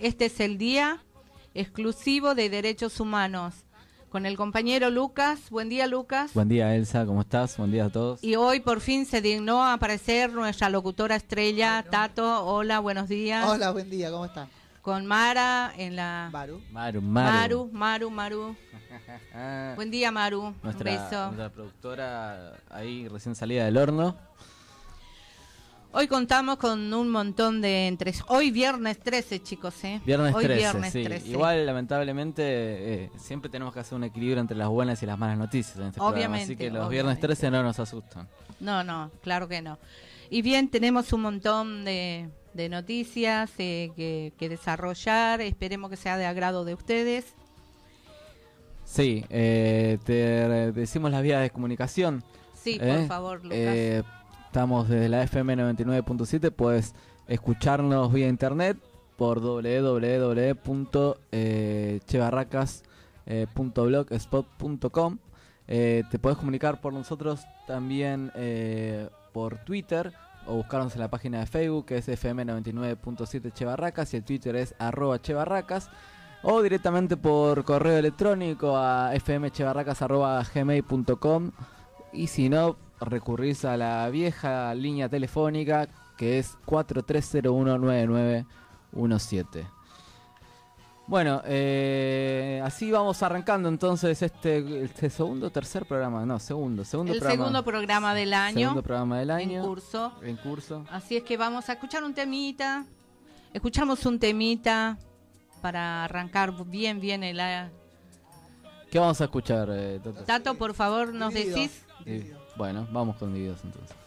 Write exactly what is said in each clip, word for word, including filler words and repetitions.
Este es el día exclusivo de derechos humanos. Con el compañero Lucas. Buen día, Lucas. Buen día, Elsa. ¿Cómo estás? Buen día a todos. Y hoy por fin se dignó a aparecer nuestra locutora estrella, Ay, no. Tato. Hola, buenos días. Hola, buen día. ¿Cómo están? Con Mara en la... Maru. Maru, Maru. Maru, Maru, Maru. Buen día, Maru. Nuestra, Un beso. Nuestra productora ahí recién salida del horno. Hoy contamos con un montón de entre hoy viernes trece, chicos, ¿eh? Viernes hoy trece, viernes sí. trece. Igual, lamentablemente, eh, siempre tenemos que hacer un equilibrio entre las buenas y las malas noticias en este obviamente, programa. Así que los obviamente. viernes trece no nos asustan. No, no, claro que no. Y bien, tenemos un montón de, de noticias eh, que, que desarrollar. Esperemos que sea de agrado de ustedes. Sí, eh, te decimos las vías de comunicación. Sí, ¿eh? por favor, Lucas. Eh, Estamos desde la F M noventa y nueve punto siete, puedes escucharnos vía internet por doble u doble u doble u punto chebarracas punto blogspot punto com. Eh, te puedes comunicar por nosotros también eh, por Twitter o buscarnos en la página de Facebook que es F M noventa y nueve punto siete Chebarracas y el Twitter es arroba chebarracas, o directamente por correo electrónico a fmchebarracas arroba gmail punto com, y si no, recurrís a la vieja línea telefónica que es cuatro tres cero uno nueve nueve uno siete. Bueno, eh, así vamos arrancando entonces este, este segundo, tercer programa, no, segundo, segundo el programa. segundo programa del año. Segundo programa del año. En curso. En curso. Así es que vamos a escuchar un temita. Escuchamos un temita para arrancar bien, bien el... ¿Qué vamos a escuchar, eh, Tato? Tato, por favor, nos Divididos. decís. Sí. Bueno, vamos con Divididos entonces.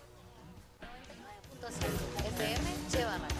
F M Chebarracas.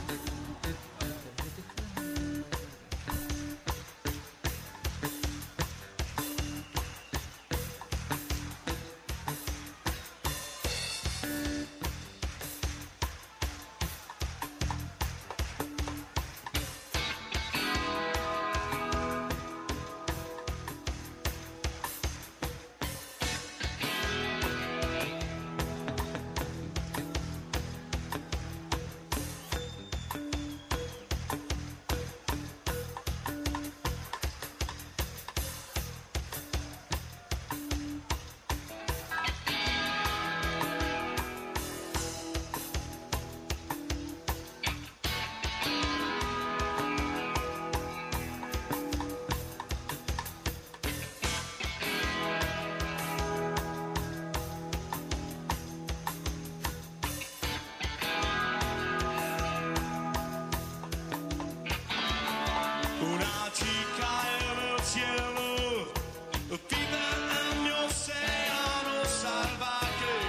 Una chica en el cielo, vive en mi océano salvaje.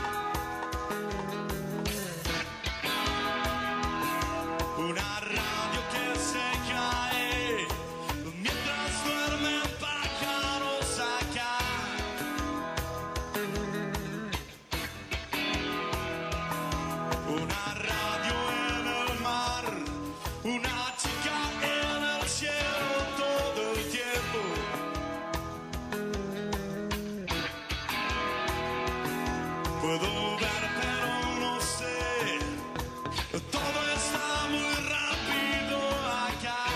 Una radio que se cae mientras duermen pájaros acá. Una radio en el mar, una chica en el cielo todo el tiempo. Puedo ver pero no sé, todo está muy rápido acá.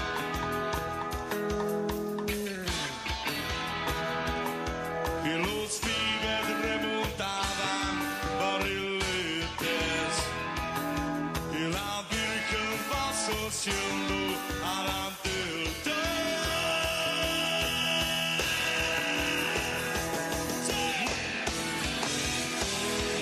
Y los pibes remontaban barriletes y la Virgen va asociando adelante el tren. Sí.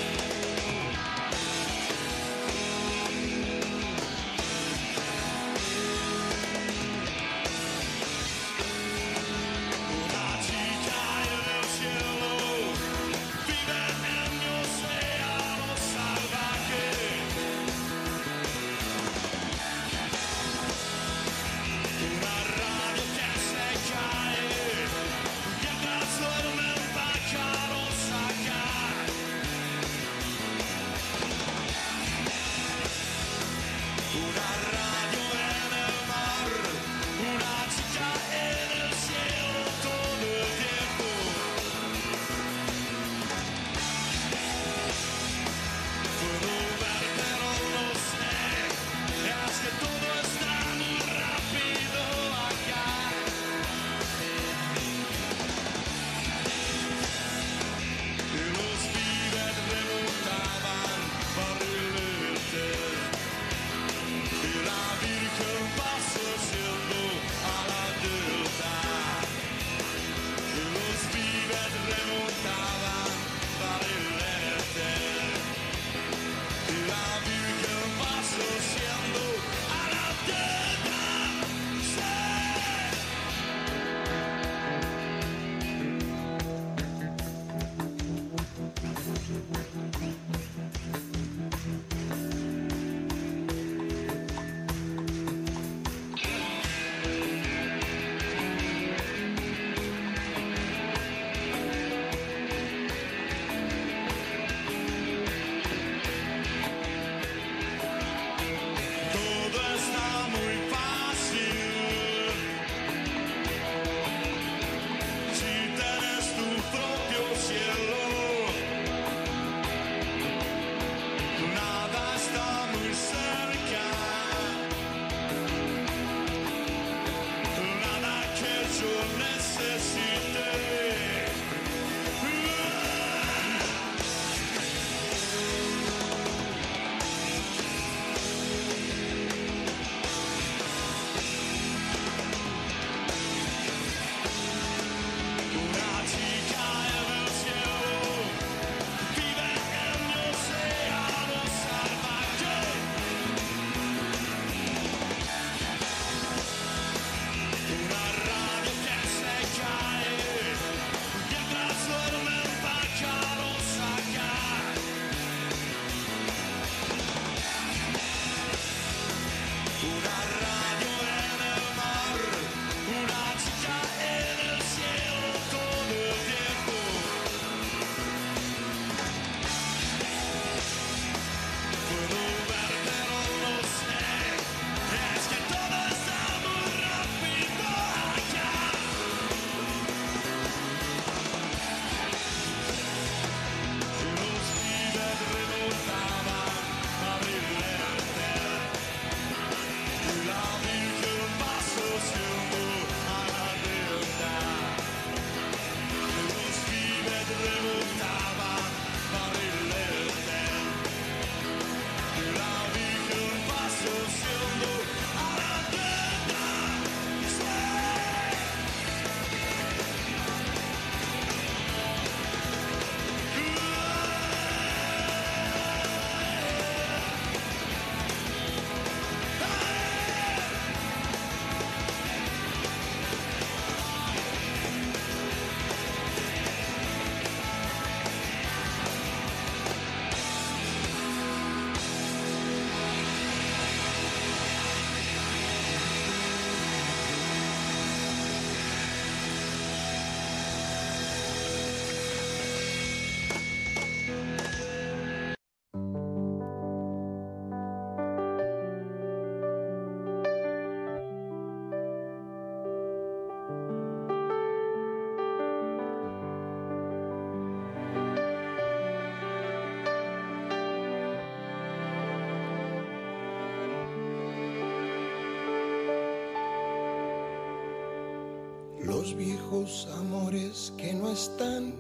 los viejos amores que no están,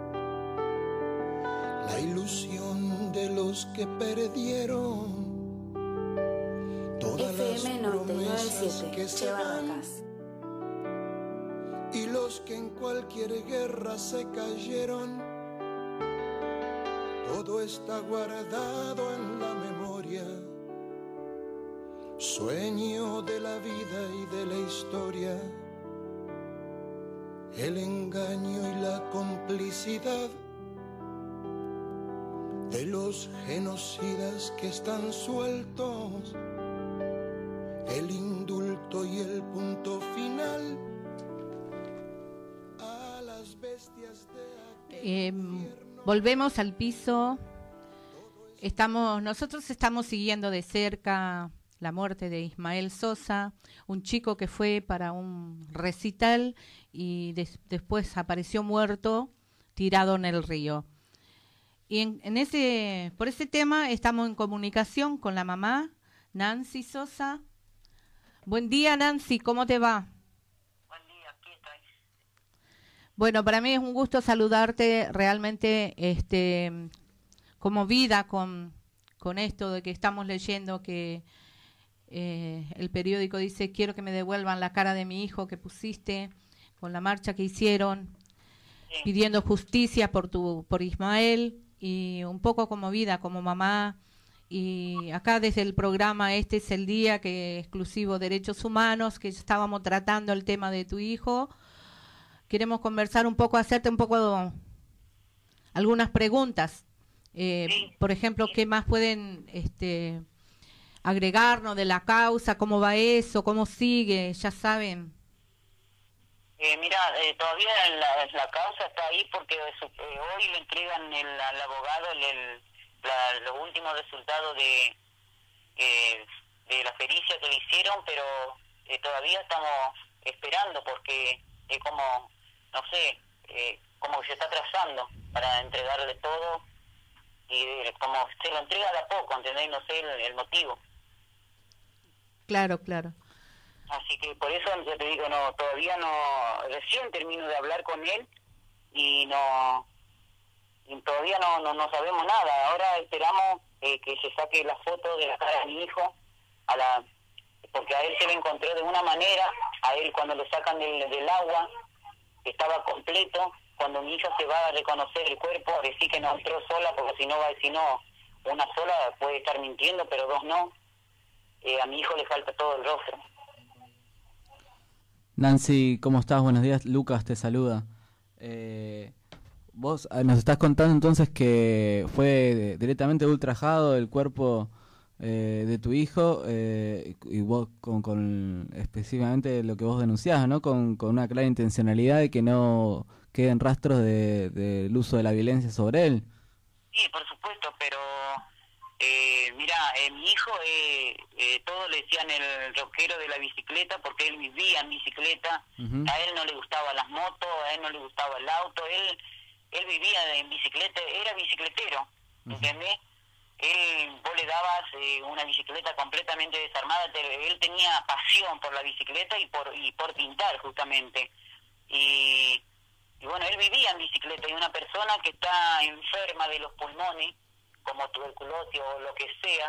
la ilusión de los que perdieron, todas las F M noventa y nueve punto promesas siete, que se Che van, Barracas. y los que en cualquier guerra se cayeron. Todo está guardado en la memoria, sueño de la vida y de la historia, el engaño y la complicidad de los genocidas que están sueltos, el indulto y el punto final a las bestias de aquel Eh, infierno. volvemos al piso. Estamos, nosotros estamos siguiendo de cerca la muerte de Ismael Sosa, un chico que fue para un recital y des- después apareció muerto, tirado en el río. Y en, en ese, por ese tema estamos en comunicación con la mamá, Nancy Sosa. Buen día, Nancy, ¿cómo te va? Buen día, aquí estoy. Bueno, para mí es un gusto saludarte, realmente este conmovida con, con esto de que estamos leyendo que eh, el periódico dice quiero que me devuelvan la cara de mi hijo que pusiste con la marcha que hicieron, Sí. pidiendo justicia por tu por Ismael, y un poco conmovida como mamá. Y acá desde el programa Este es el Día, que exclusivo Derechos Humanos, que estábamos tratando el tema de tu hijo, queremos conversar un poco, hacerte un poco algunas preguntas. Eh, Sí. Por ejemplo, ¿qué más pueden este, agregarnos de la causa? ¿Cómo va eso? ¿Cómo sigue? Ya saben. Eh, mira, eh, todavía la, la causa está ahí porque su- eh, hoy le entregan el, al abogado el, el- la- los últimos resultados de, eh, de la pericia que le hicieron, pero eh, todavía estamos esperando porque es como, no sé, eh, como que se está atrasando para entregarle todo y eh, como se lo entrega de a poco, ¿entendés? No sé el, el motivo. Claro, claro. Así que por eso ya te digo, no, todavía no, recién termino de hablar con él y no, y todavía no, no, no sabemos nada. Ahora esperamos eh, que se saque la foto de la cara de mi hijo, a la, porque a él se le encontró de una manera, a él cuando lo sacan del, del agua, estaba completo. Cuando mi hija se va a reconocer el cuerpo, a decir que no entró sola, porque si no va a decir no, una sola puede estar mintiendo, pero dos no. Eh, a mi hijo le falta todo el rostro. Nancy, ¿cómo estás? Buenos días. Lucas te saluda. Eh, vos eh, nos estás contando entonces que fue de- directamente ultrajado el cuerpo eh, de tu hijo, eh, y vos con, con específicamente lo que vos denunciás, ¿no? Con, con una clara intencionalidad de que no queden rastros de, del uso de la violencia sobre él. Sí, por supuesto, pero eh, mira, eh, mi hijo, eh, eh, todos le decían el rockero de la bicicleta porque él vivía en bicicleta. Ujú. A él no le gustaban las motos, a él no le gustaba el auto, él él vivía en bicicleta, era bicicletero, ¿entendés? Él, vos le dabas eh, una bicicleta completamente desarmada, te- él tenía pasión por la bicicleta y por y por pintar justamente. Y, y bueno, él vivía en bicicleta y una persona que está enferma de los pulmones, como tuberculosis o lo que sea,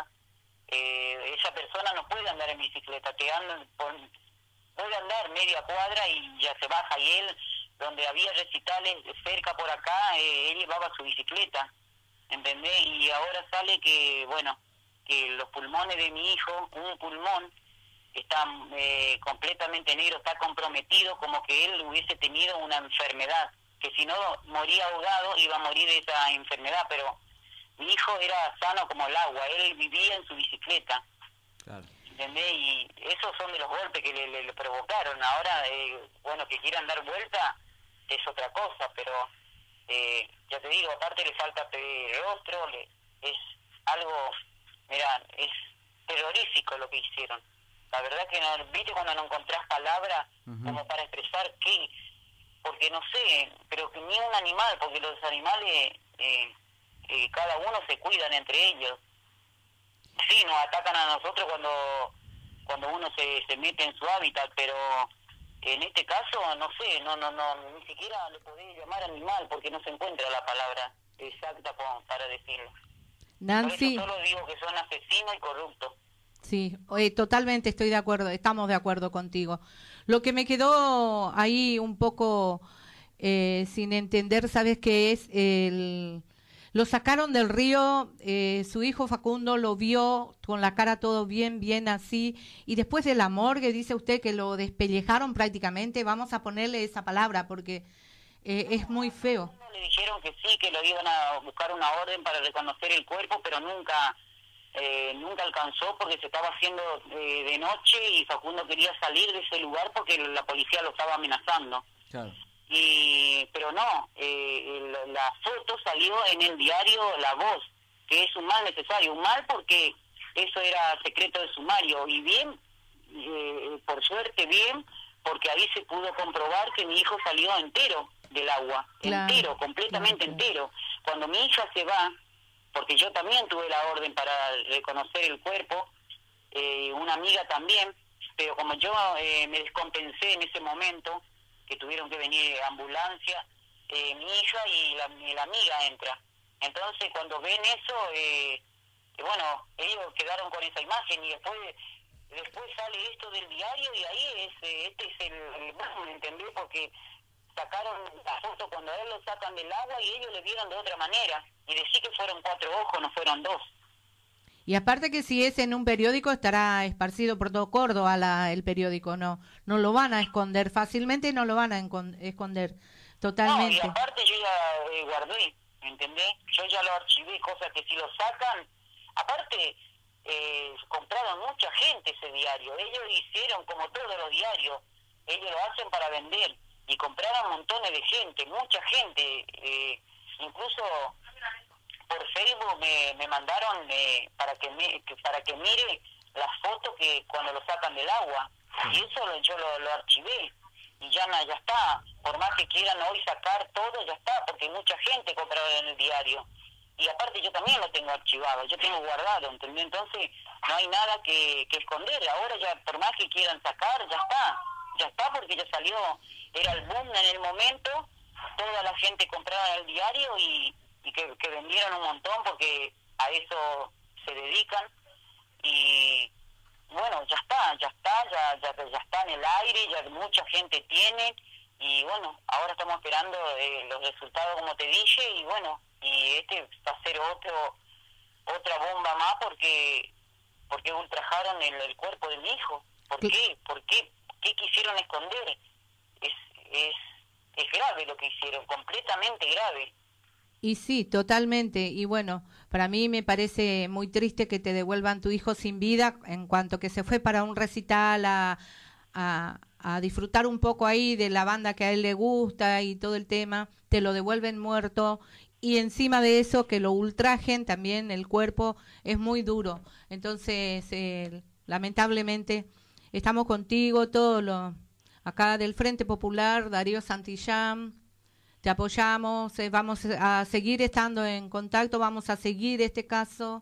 eh, esa persona no puede andar en bicicleta, te andan por, puede andar media cuadra y ya se baja, y él, donde había recitales cerca por acá, eh, él llevaba su bicicleta, ¿entendés? Y ahora sale que, bueno, que los pulmones de mi hijo, un pulmón, está eh, completamente negro, está comprometido, como que él hubiese tenido una enfermedad, que si no moría ahogado iba a morir de esa enfermedad, pero mi hijo era sano como el agua, él vivía en su bicicleta, Claro. ¿entendés? Y esos son de los golpes que le, le, le provocaron. Ahora, eh, bueno, que quieran dar vuelta es otra cosa, pero eh, ya te digo, aparte le falta pedir rostro, le, es algo, mira, es terrorífico lo que hicieron. La verdad que no, viste cuando no encontrás palabras Ujú. como para expresar qué, porque no sé, pero que ni un animal, porque los animales, eh, eh, cada uno se cuidan entre ellos. Sí, nos atacan a nosotros cuando cuando uno se, se mete en su hábitat, pero En este caso, no sé, no, no, no, ni siquiera le podés llamar animal porque no se encuentra la palabra exacta con, para decirlo. Nancy. Por eso solo digo que son asesinos y corruptos. Sí, eh, totalmente estoy de acuerdo, estamos de acuerdo contigo. Lo que me quedó ahí un poco eh, sin entender, ¿sabes qué es? El, lo sacaron del río, eh, su hijo Facundo lo vio con la cara todo bien, bien así, y después de la morgue, dice usted que lo despellejaron prácticamente, vamos a ponerle esa palabra porque eh, es muy feo. Le dijeron que sí, que lo iban a buscar una orden para reconocer el cuerpo, pero nunca... Eh, nunca alcanzó porque se estaba haciendo eh, de noche y Facundo quería salir de ese lugar porque la policía lo estaba amenazando. Claro. Y pero no, eh, el, la foto salió en el diario La Voz, que es un mal necesario, un mal porque eso era secreto de sumario, y bien, eh, por suerte bien, porque ahí se pudo comprobar que mi hijo salió entero del agua, Claro. entero, completamente Claro. entero. Cuando mi hija se va, porque yo también tuve la orden para reconocer el cuerpo, eh, una amiga también, pero como yo eh, me descompensé en ese momento, que tuvieron que venir ambulancia, eh, mi hija y la, y la amiga entra. Entonces cuando ven eso, eh, bueno, ellos quedaron con esa imagen y después después sale esto del diario y ahí es eh, este es el, el boom, ¿entendés? Porque sacaron la foto cuando a él lo sacan del agua y ellos le vieron de otra manera. Y decir que fueron cuatro ojos, no fueron dos. Y aparte que si es en un periódico estará esparcido por todo Córdoba la, el periódico, no no lo van a esconder fácilmente, no lo van a encon- esconder totalmente. No, y aparte yo ya eh, guardé, ¿entendés? Yo ya lo archivé, cosas que si lo sacan... Aparte, eh, compraron mucha gente ese diario. Ellos hicieron como todos los diarios. Ellos lo hacen para vender. Y compraron montones de gente, mucha gente. Eh, incluso... por Facebook me, me mandaron eh, para que, me, que para que mire las fotos que cuando lo sacan del agua, y eso lo, yo lo, lo archivé y ya no, ya está. Por más que quieran hoy sacar todo, ya está, porque mucha gente compraba en el diario y aparte yo también lo tengo archivado, yo tengo guardado, ¿entendés? Entonces no hay nada que, que esconder. Ahora ya por más que quieran sacar, ya está, ya está, porque ya salió, era el boom en el momento, toda la gente compraba en el diario y y que, que vendieron un montón porque a eso se dedican y bueno, ya está, ya está, ya, ya, ya está en el aire, ya mucha gente tiene y bueno, ahora estamos esperando eh, los resultados como te dije y bueno, y este va a ser otro otra bomba más porque porque ultrajaron el, el cuerpo de mi hijo. ¿Por ¿Qué? qué? ¿Por qué? ¿Qué quisieron esconder? Es, es, es grave lo que hicieron, completamente grave. Y sí, totalmente. Y bueno, para mí me parece muy triste que te devuelvan tu hijo sin vida en cuanto que se fue para un recital a, a, a disfrutar un poco ahí de la banda que a él le gusta y todo el tema, te lo devuelven muerto y encima de eso que lo ultrajen también el cuerpo es muy duro. Entonces, eh, lamentablemente, estamos contigo, todo lo acá del Frente Popular, Darío Santillán. Te apoyamos, eh, vamos a seguir estando en contacto, vamos a seguir este caso.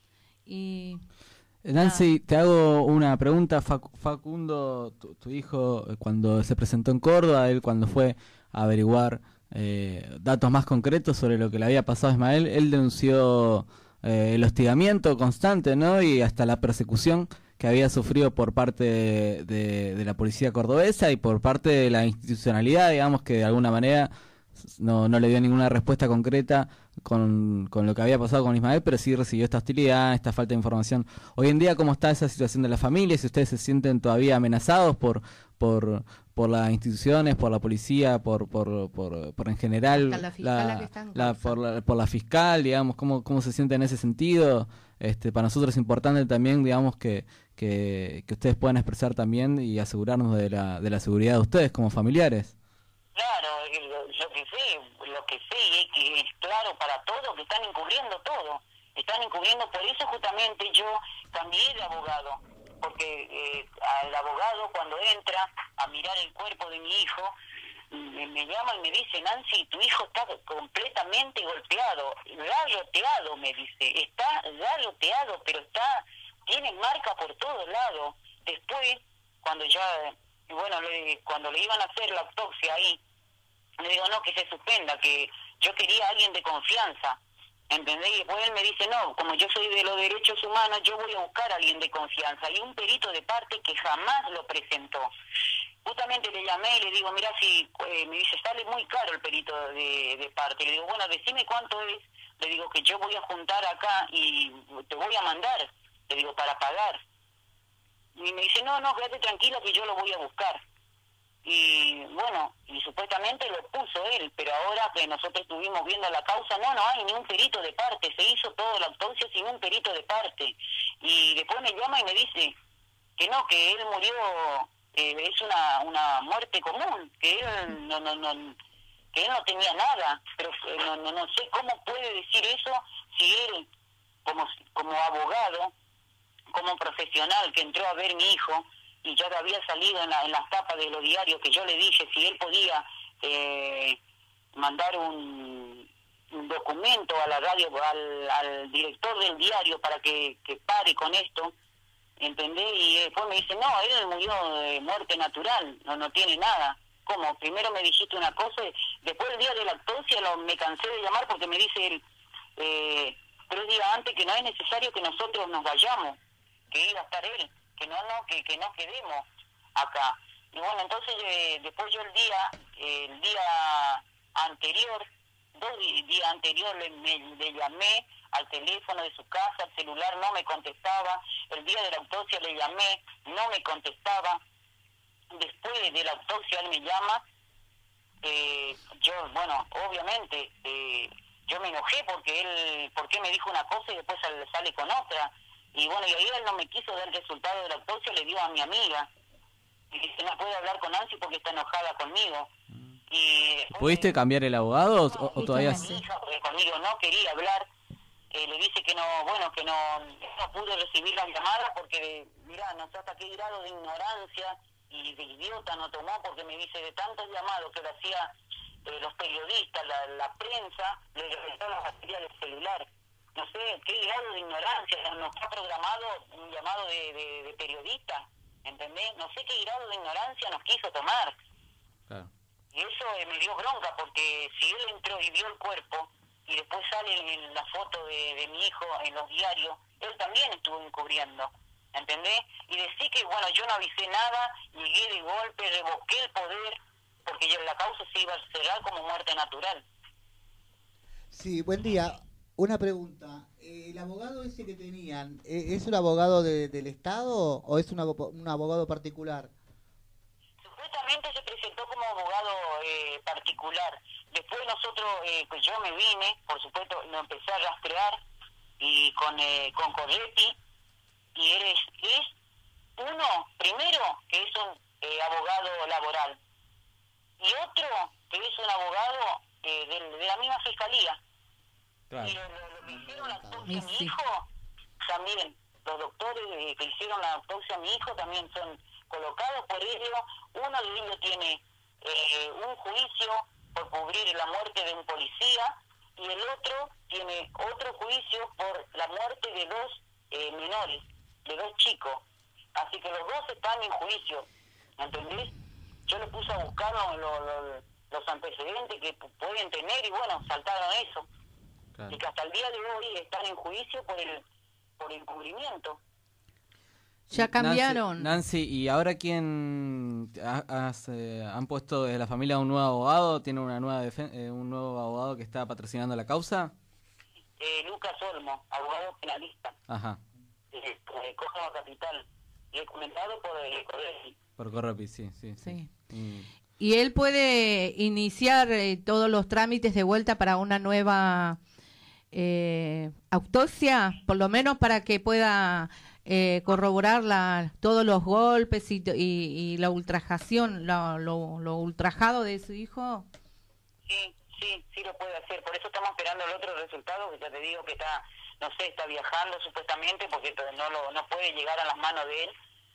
Y Nancy, te hago una pregunta. Fac- Facundo, tu, tu hijo, eh, cuando se presentó en Córdoba, él cuando fue a averiguar eh, datos más concretos sobre lo que le había pasado a Ismael, él denunció eh, el hostigamiento constante, ¿no? Y hasta la persecución que había sufrido por parte de, de, de la policía cordobesa y por parte de la institucionalidad, digamos, que de alguna manera no, no le dio ninguna respuesta concreta con, con lo que había pasado con Ismael, pero sí recibió esta hostilidad, esta falta de información. Hoy en día, ¿cómo está esa situación de la familia? Si ustedes se sienten todavía amenazados por por por las instituciones, por la policía, por por por, por en general, hasta la fiscal la que está en la, causa. por la por la fiscal, digamos, ¿cómo cómo se siente en ese sentido? Este, para nosotros es importante también, digamos, que que, que ustedes puedan expresar también y asegurarnos de la de la seguridad de ustedes como familiares. Claro, lo, lo que sé, lo que sé es que es claro para todos que están encubriendo todo, están encubriendo, por eso justamente yo cambié de abogado, porque eh, al abogado cuando entra a mirar el cuerpo de mi hijo, me, me llama y me dice, Nancy, tu hijo está completamente golpeado, garroteado, me dice, está garroteado, pero está, tiene marca por todos lados. Después, cuando ya y bueno, le, cuando le iban a hacer la autopsia ahí, le digo, no, que se suspenda, que yo quería a alguien de confianza, ¿entendés? Y después él me dice, no, como yo soy de los derechos humanos, yo voy a buscar a alguien de confianza, y un perito de parte que jamás lo presentó. Justamente le llamé y le digo, mira, si eh, me dice, sale muy caro el perito de, de parte. Le digo, bueno, decime cuánto es. Le digo que yo voy a juntar acá y te voy a mandar. Le digo, para pagar. Y me dice, no, no, quédate tranquila que yo lo voy a buscar. Y bueno, y supuestamente lo puso él, pero ahora que nosotros estuvimos viendo la causa, no, no hay ni un perito de parte. Se hizo toda la autopsia sin un perito de parte. Y después me llama y me dice que no, que él murió... Eh, es una una muerte común, que él no no no que él no tenía nada, pero eh, no, no no sé cómo puede decir eso si él como como abogado, como profesional que entró a ver mi hijo y ya había salido en, la, en las tapas de los diarios, que yo le dije si él podía eh, mandar un, un documento a la radio, al, al director del diario para que, que pare con esto, ¿entendés? Y después me dice, no, él murió de muerte natural, no no tiene nada. ¿Cómo? Primero me dijiste una cosa, y después el día de la autopsia lo, me cansé de llamar porque me dice él, eh, tres días antes, que no es necesario que nosotros nos vayamos, que iba a estar él, que no, no, que, que no quedemos acá. Y bueno, entonces eh, después yo el día, eh, el día anterior, dos días anterior le, me, le llamé al teléfono de su casa, al celular, no me contestaba. El día de la autopsia le llamé, no me contestaba. Después de la autopsia él me llama. Eh, yo, bueno, obviamente, eh, yo me enojé porque él, porque me dijo una cosa y después sale, sale con otra. Y bueno, y ahí él no me quiso dar el resultado de la autopsia, le dio a mi amiga. Y dice, no puede hablar con Nancy porque está enojada conmigo. Y ¿Pudiste me, cambiar el abogado no, o, o todavía mi hija, porque conmigo no quería hablar. Eh, le dice que no, bueno, que no, no pude recibir la llamada porque, mirá, no sé hasta qué grado de ignorancia y de idiota no tomó, porque me dice de tantos llamados que le hacía eh, los periodistas, la, la prensa, le reventó la batería del celular. No sé qué grado de ignorancia, no está programado un llamado de, de, de periodista, ¿entendés? No sé qué grado de ignorancia nos quiso tomar. Claro. Y eso eh, me dio bronca, porque si él entró y vio el cuerpo, y después sale en la foto de, de mi hijo en los diarios, él también estuvo encubriendo, ¿entendés? Y decir que, bueno, yo no avisé nada, llegué de golpe, revoqué el poder, porque yo, la causa se iba a cerrar como muerte natural. Sí, buen día. Una pregunta. ¿El abogado ese que tenían, es un abogado de, del Estado o es un abogado, un abogado particular? Supuestamente se presentó como abogado eh, particular. Después nosotros, eh, pues yo me vine, por supuesto, lo empecé a rastrear y con eh, con Corretti, y él es, es uno, primero, que es un eh, abogado laboral, y otro, que es un abogado eh, de, de la misma fiscalía. Claro. Y lo, lo, lo que hicieron la autopsia a mi Sí. hijo, también, los doctores eh, que hicieron la autopsia a mi hijo también son colocados por ellos. Uno de ellos tiene eh, un juicio por cubrir la muerte de un policía, y el otro tiene otro juicio por la muerte de dos eh, menores, de dos chicos. Así que los dos están en juicio, ¿entendés? Yo le puse a buscar los, los, los antecedentes que pueden tener y bueno, saltaron eso. Claro. Y que hasta el día de hoy están en juicio por el por encubrimiento. Ya cambiaron. Nancy, Nancy, ¿y ahora quién ha- has, eh, han puesto de la familia un nuevo abogado? ¿Tiene una nueva defen- eh, un nuevo abogado que está patrocinando la causa? Eh, Lucas Olmo, abogado penalista, Ajá, eh, de Córdoba Capital, recomendado por el Corretti. por Correpi, sí, sí. sí. Sí. Mm. Y él puede iniciar eh, todos los trámites de vuelta para una nueva eh, autopsia, por lo menos para que pueda eh, corroborar la, todos los golpes y, y, y la ultrajación, lo, lo, lo ultrajado de su hijo. Sí, sí, sí lo puede hacer. Por eso estamos esperando el otro resultado, que ya te digo que está, no sé, está viajando supuestamente, porque no lo no puede llegar a las manos de él.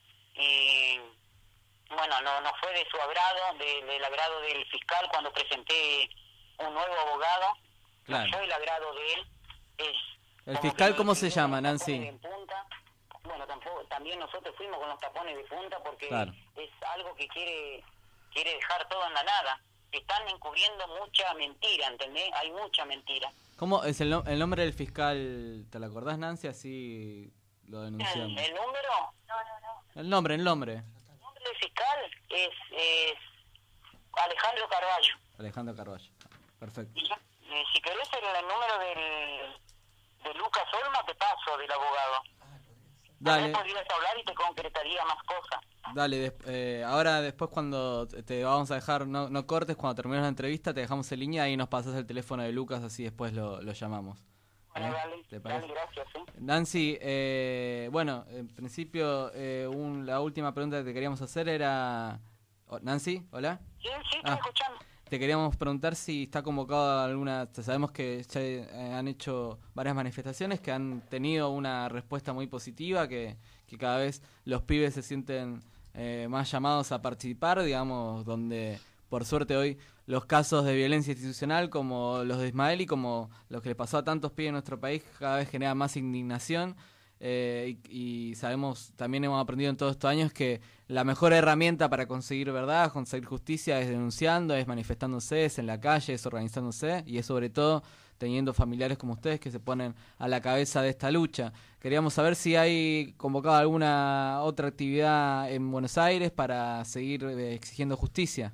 Y bueno, no no fue de su agrado, de, del agrado del fiscal cuando presenté un nuevo abogado. Claro. No fue el agrado de él. Es ¿El como fiscal que cómo nos se pusieron llama, los Nancy? tapones de punta. Bueno, tampoco, también nosotros fuimos con los tapones de punta porque Claro. es algo que quiere quiere dejar todo en la nada. Están encubriendo mucha mentira, ¿entendés? Hay mucha mentira. ¿Cómo es el, no- el nombre del fiscal? ¿Te lo acordás, Nancy? Así lo denunciamos. ¿El, el número? No, no, no. El nombre, el nombre. El nombre del fiscal es, es Alejandro Carballo. Alejandro Carballo. Perfecto. Y, eh, si querés el, el número del, de Lucas Olma, te paso, del abogado. Dale. También podrías hablar y te concretaría más cosas. Dale, des- eh, ahora después cuando te- te vamos a dejar, no, no cortes, cuando terminemos la entrevista te dejamos en línea y nos pasas el teléfono de Lucas, así después lo, lo llamamos. Bueno, ¿Eh? dale, ¿Te parece? dale, gracias. ¿eh? Nancy, eh, bueno, en principio eh, un- la última pregunta que te queríamos hacer era... oh, Nancy, ¿hola? Sí, sí, estoy Ah. escuchando. Te queríamos preguntar si está convocado alguna... Sabemos que ya eh, han hecho varias manifestaciones que han tenido una respuesta muy positiva, que, que cada vez los pibes se sienten eh, más llamados a participar, digamos, donde por suerte hoy los casos de violencia institucional como los de Ismael y como los que le pasó a tantos pibes en nuestro país cada vez generan más indignación. Eh, y, y sabemos, también hemos aprendido en todos estos años que la mejor herramienta para conseguir verdad, conseguir justicia es denunciando, es manifestándose, es en la calle, es organizándose y es sobre todo teniendo familiares como ustedes que se ponen a la cabeza de esta lucha. Queríamos saber si hay convocado alguna otra actividad en Buenos Aires para seguir eh, exigiendo justicia.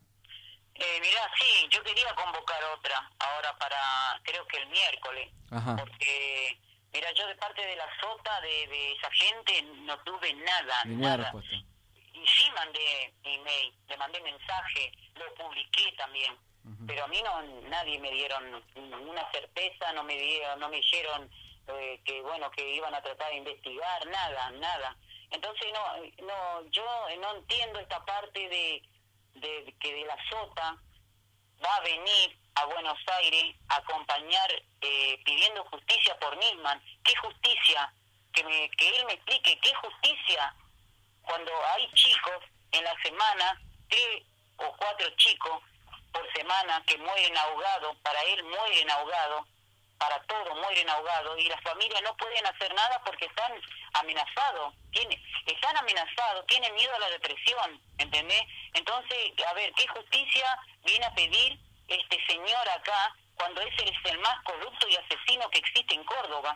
Eh, mirá, sí, yo quería convocar otra ahora para, creo que el miércoles. Ajá. Porque, mira, yo de parte de la SOTA, de, de esa gente, no tuve nada, Ninguna nada. respuesta. Y sí mandé email, le mandé mensaje, lo publiqué también. Ujú. Pero a mí no, nadie me dieron ninguna certeza, no me dieron, no me dijeron eh, que bueno, que iban a tratar de investigar, nada, nada. Entonces no, no, yo no entiendo esta parte de, de que de la SOTA va a venir a Buenos Aires a acompañar eh, pidiendo justicia por Nisman. ¿Qué justicia? Que me, que él me explique qué justicia cuando hay chicos en la semana, tres o cuatro chicos por semana que mueren ahogados, para él mueren ahogados, para todos mueren ahogados, y las familias no pueden hacer nada porque están amenazados, tiene, están amenazados, tienen miedo a la depresión, ¿entendés? Entonces, a ver, ¿qué justicia viene a pedir este señor acá cuando ese es el más corrupto y asesino que existe en Córdoba?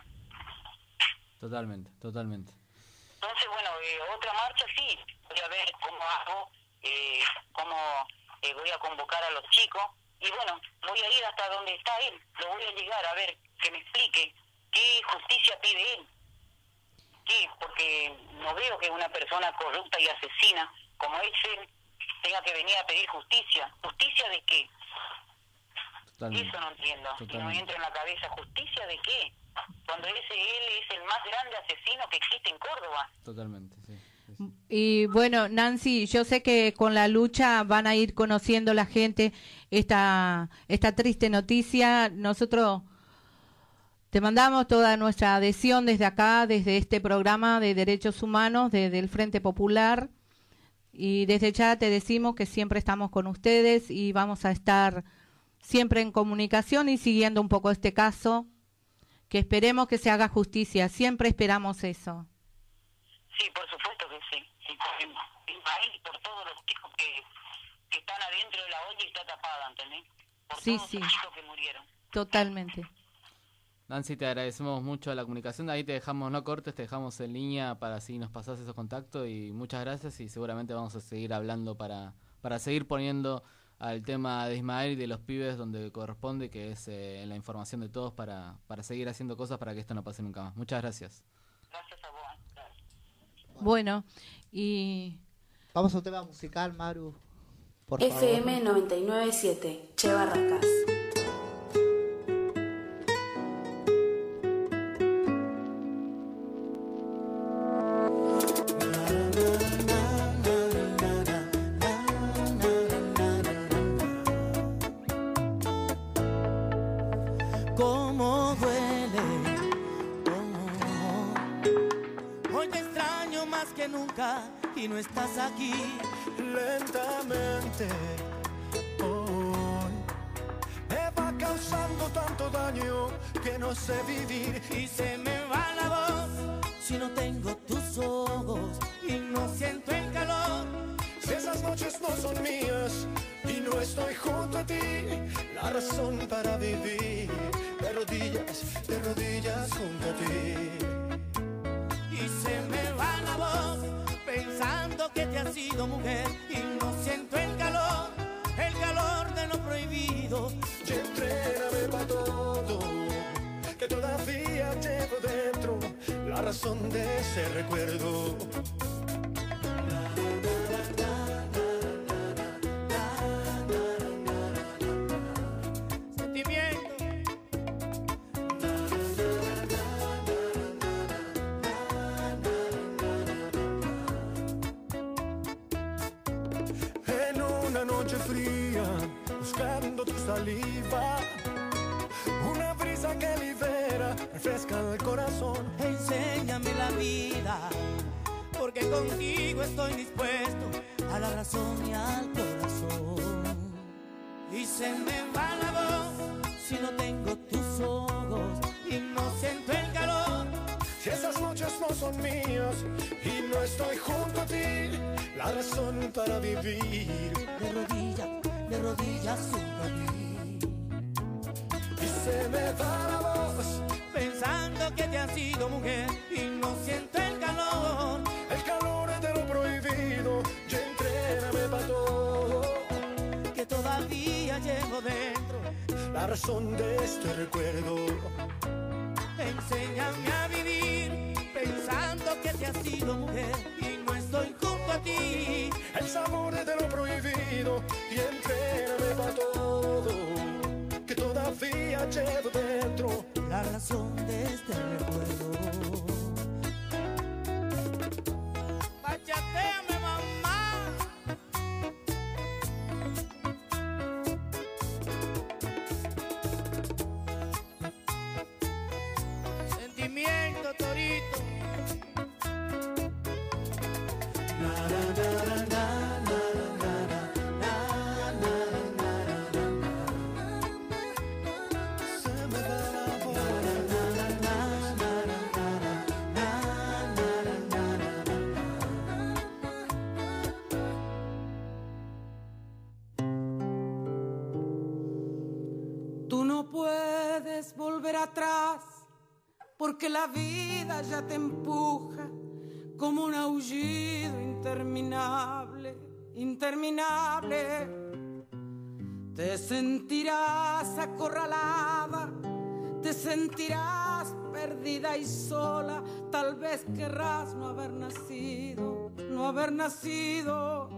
Totalmente, totalmente. Entonces, bueno, eh, otra marcha sí, voy a ver cómo hago, eh, cómo eh, voy a convocar a los chicos, y bueno, voy a ir hasta donde está él, lo voy a llegar a ver, que me explique qué justicia pide él. ¿Qué? Porque no veo que una persona corrupta y asesina como es él tenga que venir a pedir justicia. ¿Justicia de qué? Totalmente. Eso no entiendo. Y no Totalmente. entra en la cabeza, ¿justicia de qué? Cuando ese él es el más grande asesino que existe en Córdoba. Totalmente, sí. sí, sí. Y bueno, Nancy, yo sé que con la lucha van a ir conociendo la gente esta, esta triste noticia. Nosotros te mandamos toda nuestra adhesión desde acá, desde este programa de Derechos Humanos, desde el Frente Popular. Y desde ya te decimos que siempre estamos con ustedes y vamos a estar siempre en comunicación y siguiendo un poco este caso, que esperemos que se haga justicia. Siempre esperamos eso. Sí, por supuesto que sí. Y por Ismael y por todos los chicos que, que están adentro de la olla y está tapada, ¿entendés? Por Sí, todos sí. los chicos que murieron. Totalmente. Nancy, te agradecemos mucho la comunicación. Ahí te dejamos, no cortes, te dejamos en línea para si nos pasás esos contactos. Y muchas gracias. Y seguramente vamos a seguir hablando para, para seguir poniendo al tema de Ismael y de los pibes donde corresponde, que es eh, en la información de todos, para, para seguir haciendo cosas para que esto no pase nunca más. Muchas gracias. Gracias a vos. Gracias. Bueno, y Vamos a un tema musical, Maru. Por F favor. M noventa y nueve punto siete, Che Barracas. Cómo duele, oh. Hoy te extraño más que nunca y no estás aquí. Lentamente hoy me va causando tanto daño que no sé vivir. Y se me va la voz si no tengo tus ojos y no siento el calor. Si esas noches no son mías y no estoy junto a ti, la razón para vivir, de rodillas, de rodillas junto a ti. Y se me va la voz pensando que te has sido mujer y no siento el calor, el calor de lo prohibido. Y entréname pa' todo, que todavía llevo dentro la razón de ese recuerdo. Fría, buscando tu saliva, una brisa que libera, refresca el corazón. Enséñame la vida, porque contigo estoy dispuesto a la razón y al corazón. Y se me va la voz si no tengo tus ojos y no siento el calor. Si esas noches no son mías y no estoy junto a ti, la razón para vivir, de rodillas, de rodillas junto a mí. Y se me va la voz pensando que te has sido mujer y no siento el calor, el calor de lo prohibido. Y entréname pa' todo, que todavía llevo dentro la razón de este recuerdo. Enséñame a vivir pensando que te has sido mujer y no estoy junto a ti, el sabor de lo prohibido. Y entréname pa' todo, que todavía llevo dentro la razón de este recuerdo. Bachateame, mamá. Sentimiento, torito. Na, na, na, na, na. Volver atrás, porque la vida ya te empuja como un aullido interminable, interminable. Te sentirás acorralada, te sentirás perdida y sola, tal vez querrás no haber nacido, no haber nacido.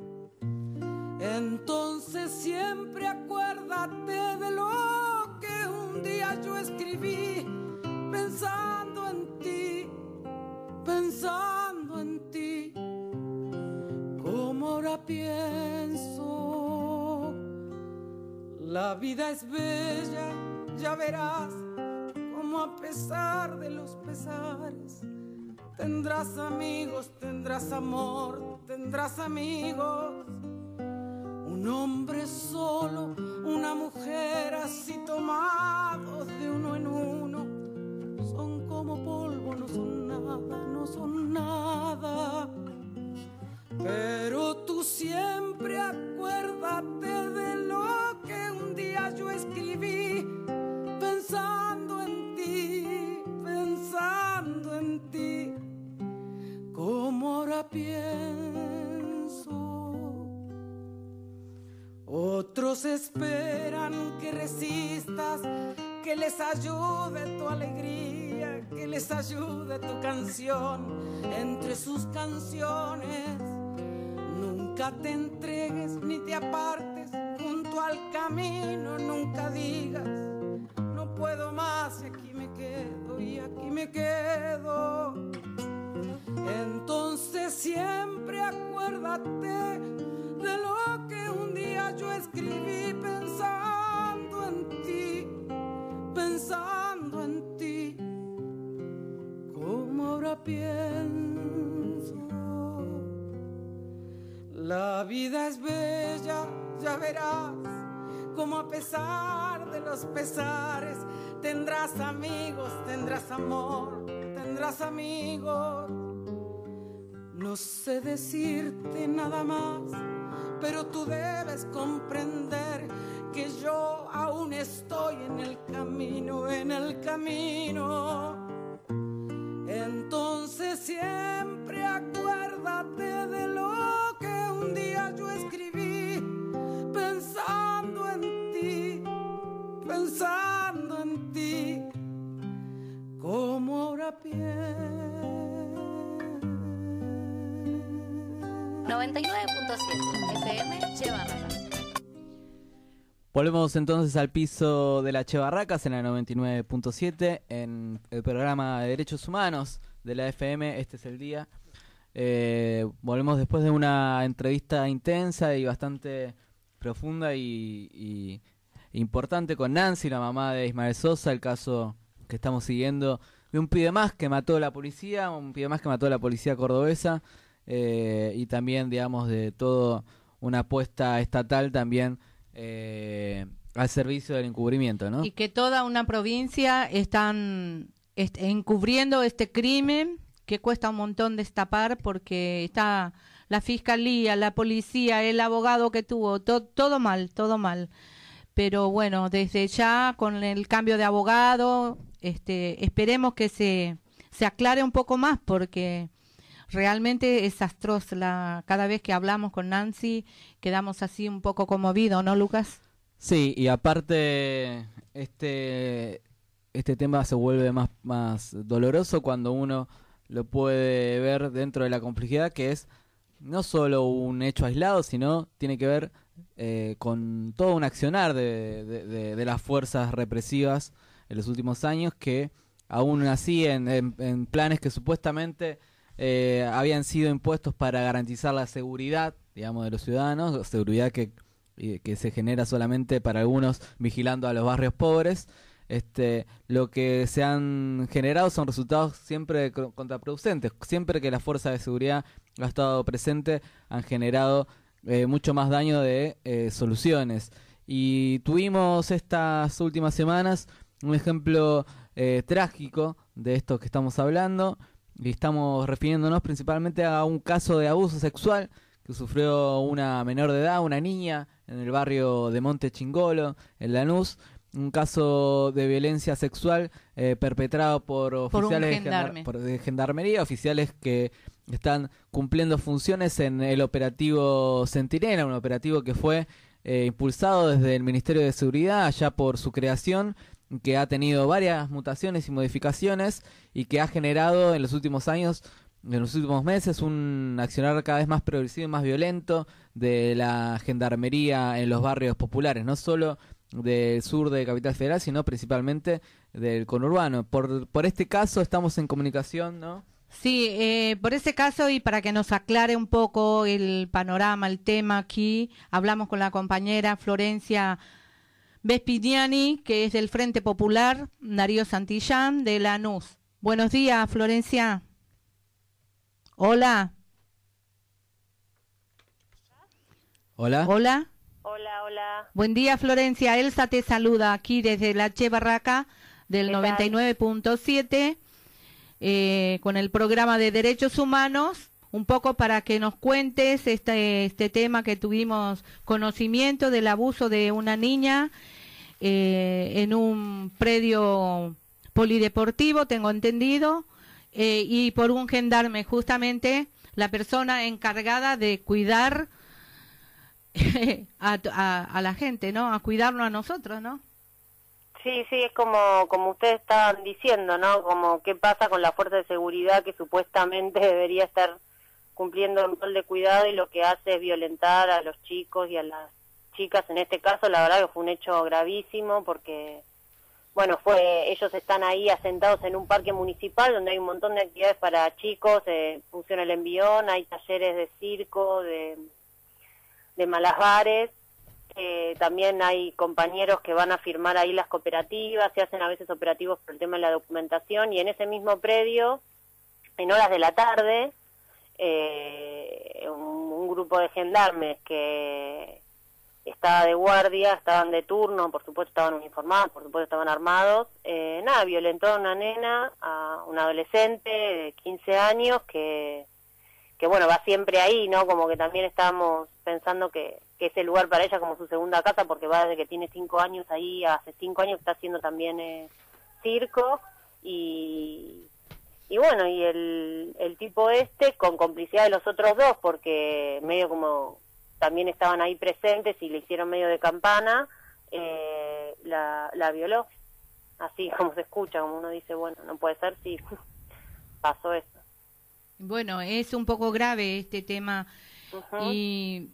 Entonces siempre acuérdate de lo que un día yo escribí, pensando en ti, pensando en ti, como ahora pienso. La vida es bella, ya verás, como a pesar de los pesares, tendrás amigos, tendrás amor, tendrás amigos. Un hombre solo, una mujer así tomados de uno en uno, son como polvo, no son nada, no son nada. Pero tú siempre acuérdate de lo que un día yo escribí, pensando en ti, pensando en ti, como ahora pienso. Otros esperan que resistas, que les ayude tu alegría, que les ayude tu canción entre sus canciones. Nunca te entregues ni te apartes junto al camino, nunca digas no puedo más y aquí me quedo y aquí me quedo. Entonces siempre acuérdate de lo que un día yo escribí, pensando en ti, pensando en ti, como ahora pienso. La vida es bella, ya verás, como a pesar de los pesares, tendrás amigos, tendrás amor, tendrás amigos. No sé decirte nada más, pero tú debes comprender que yo aún estoy en el camino, en el camino. Entonces siempre acuérdate de lo que un día yo escribí, pensando en ti, pensando en ti, como ahora pienso. noventa y nueve punto siete F M Che Barracas. Volvemos entonces al piso de la Che Barracas en la noventa y nueve punto siete en el programa de Derechos Humanos de la F M. Este es el día. Eh, volvemos después de una entrevista intensa y bastante profunda y, y importante con Nancy, la mamá de Ismael Sosa, el caso que estamos siguiendo de un pibe más que mató la policía, un pibe más que mató la policía cordobesa, eh, y también, digamos, de todo una apuesta estatal también eh, al servicio del encubrimiento, ¿no? Y que toda una provincia están est- encubriendo este crimen que cuesta un montón destapar, porque está la fiscalía, la policía, el abogado que tuvo, to- todo mal, todo mal. Pero bueno, desde ya con el cambio de abogado, este, esperemos que se, se aclare un poco más, porque realmente es atroz. La, cada vez que hablamos con Nancy quedamos así un poco conmovidos, ¿no, Lucas? Sí, y aparte este este tema se vuelve más, más doloroso cuando uno lo puede ver dentro de la complejidad, que es no solo un hecho aislado, sino tiene que ver eh, con todo un accionar de, de, de, de las fuerzas represivas en los últimos años, que aún así en, en, en planes que supuestamente eh, habían sido impuestos para garantizar la seguridad, digamos, de los ciudadanos, seguridad que, que se genera solamente para algunos vigilando a los barrios pobres. Este, lo que se han generado son resultados siempre contraproducentes. Siempre que la fuerza de seguridad ha estado presente, han generado eh, mucho más daño de eh, soluciones. Y tuvimos estas últimas semanas un ejemplo eh, trágico de esto que estamos hablando, y estamos refiriéndonos principalmente a un caso de abuso sexual que sufrió una menor de edad, una niña, en el barrio de Monte Chingolo, en Lanús. Un caso de violencia sexual eh, perpetrado por oficiales de, gendar- por, de gendarmería, oficiales que están cumpliendo funciones en el operativo Centinela, un operativo que fue eh, impulsado desde el Ministerio de Seguridad allá por su creación, que ha tenido varias mutaciones y modificaciones y que ha generado en los últimos años, en los últimos meses, un accionar cada vez más progresivo y más violento de la gendarmería en los barrios populares, no solo del sur de Capital Federal, sino principalmente del conurbano. Por, por este caso estamos en comunicación, ¿no? Sí, eh, por ese caso, y para que nos aclare un poco el panorama, el tema aquí, hablamos con la compañera Florencia Vespignani, que es del Frente Popular, Darío Santillán, de Lanús. Buenos días, Florencia. Hola. Hola. Hola. Hola, hola. Buen día, Florencia. Elsa te saluda aquí desde la Che Barraca del noventa y nueve punto siete eh, con el programa de Derechos Humanos, un poco para que nos cuentes este, este tema que tuvimos conocimiento del abuso de una niña eh, en un predio polideportivo, tengo entendido, eh, y por un gendarme, justamente la persona encargada de cuidar A, a, a la gente, ¿no? A cuidarnos a nosotros, ¿no? Sí, sí, es como como ustedes estaban diciendo, ¿no? Como qué pasa con la fuerza de seguridad que supuestamente debería estar cumpliendo un rol de cuidado y lo que hace es violentar a los chicos y a las chicas. En este caso, la verdad que fue un hecho gravísimo porque, bueno, fue ellos están ahí asentados en un parque municipal donde hay un montón de actividades para chicos, eh, funciona el envión, hay talleres de circo, de... de malabares, eh, también hay compañeros que van a firmar ahí las cooperativas, se hacen a veces operativos por el tema de la documentación, y en ese mismo predio, en horas de la tarde, eh, un, un grupo de gendarmes que estaba de guardia, estaban de turno, por supuesto estaban uniformados, por supuesto estaban armados, eh, nada, violentó a una nena, a una adolescente de quince años que... que bueno, va siempre ahí, ¿no? Como que también estábamos pensando que, que ese lugar para ella como su segunda casa, porque va desde que tiene cinco años ahí, hace cinco años que está haciendo también eh, circo, y, y bueno, y el, el tipo este, con complicidad de los otros dos, porque medio como también estaban ahí presentes y le hicieron medio de campana, eh, la, la violó, así como se escucha, como uno dice, bueno, no puede ser, sí, pasó eso. Bueno, es un poco grave este tema. Uh-huh. Y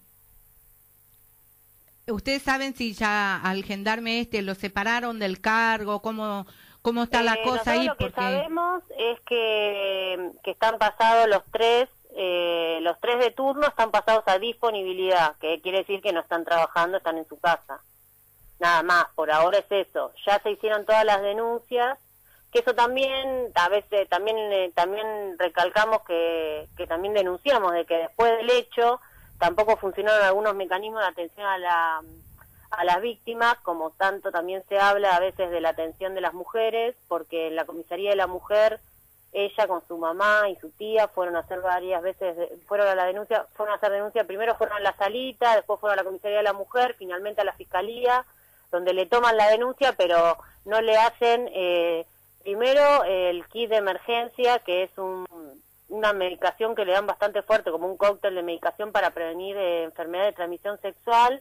ustedes saben si ya al gendarme este lo separaron del cargo, cómo cómo está eh, la cosa ahí. Lo porque... que sabemos es que, que están pasados los tres, eh, los tres de turno están pasados a disponibilidad, que quiere decir que no están trabajando, están en su casa. Nada más, por ahora es eso. Ya se hicieron todas las denuncias. Que eso también, a veces también eh, también recalcamos que, que también denunciamos de que después del hecho tampoco funcionaron algunos mecanismos de atención a la a las víctimas, como tanto también se habla a veces de la atención de las mujeres, porque en la comisaría de la mujer, ella con su mamá y su tía fueron a hacer varias veces, fueron a la denuncia, fueron a hacer denuncia, primero fueron a la salita, después fueron a la comisaría de la mujer, finalmente a la fiscalía, donde le toman la denuncia, pero no le hacen... Eh, Primero, el kit de emergencia, que es un, una medicación que le dan bastante fuerte, como un cóctel de medicación para prevenir eh, enfermedades de transmisión sexual,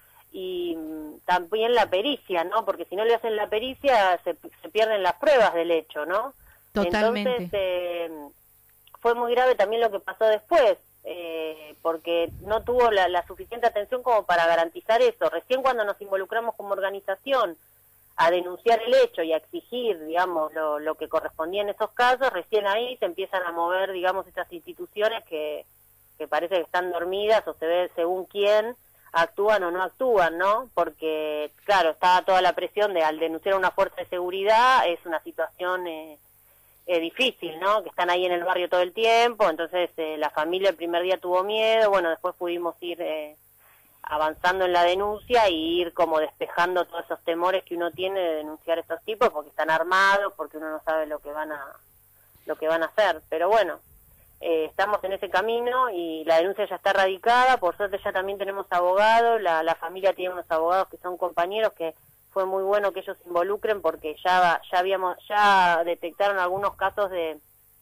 y mm, también la pericia, ¿no? Porque si no le hacen la pericia, se, se pierden las pruebas del hecho, ¿no? Totalmente. Entonces, eh, fue muy grave también lo que pasó después, eh, porque no tuvo la, la suficiente atención como para garantizar eso. Recién cuando nos involucramos como organización a denunciar el hecho y a exigir, digamos, lo, lo que correspondía en esos casos, recién ahí se empiezan a mover, digamos, estas instituciones que, que parece que están dormidas o se ve según quién actúan o no actúan, ¿no? Porque, claro, estaba toda la presión de al denunciar a una fuerza de seguridad, es una situación eh, eh, difícil, ¿no? Que están ahí en el barrio todo el tiempo, entonces eh, la familia el primer día tuvo miedo, bueno, después pudimos ir... Eh, avanzando en la denuncia y ir como despejando todos esos temores que uno tiene de denunciar a estos tipos porque están armados, porque uno no sabe lo que van a lo que van a hacer, pero bueno, eh, estamos en ese camino y la denuncia ya está radicada, por suerte ya también tenemos abogados, la, la familia tiene unos abogados que son compañeros, que fue muy bueno que ellos se involucren porque ya ya habíamos ya detectaron algunos casos de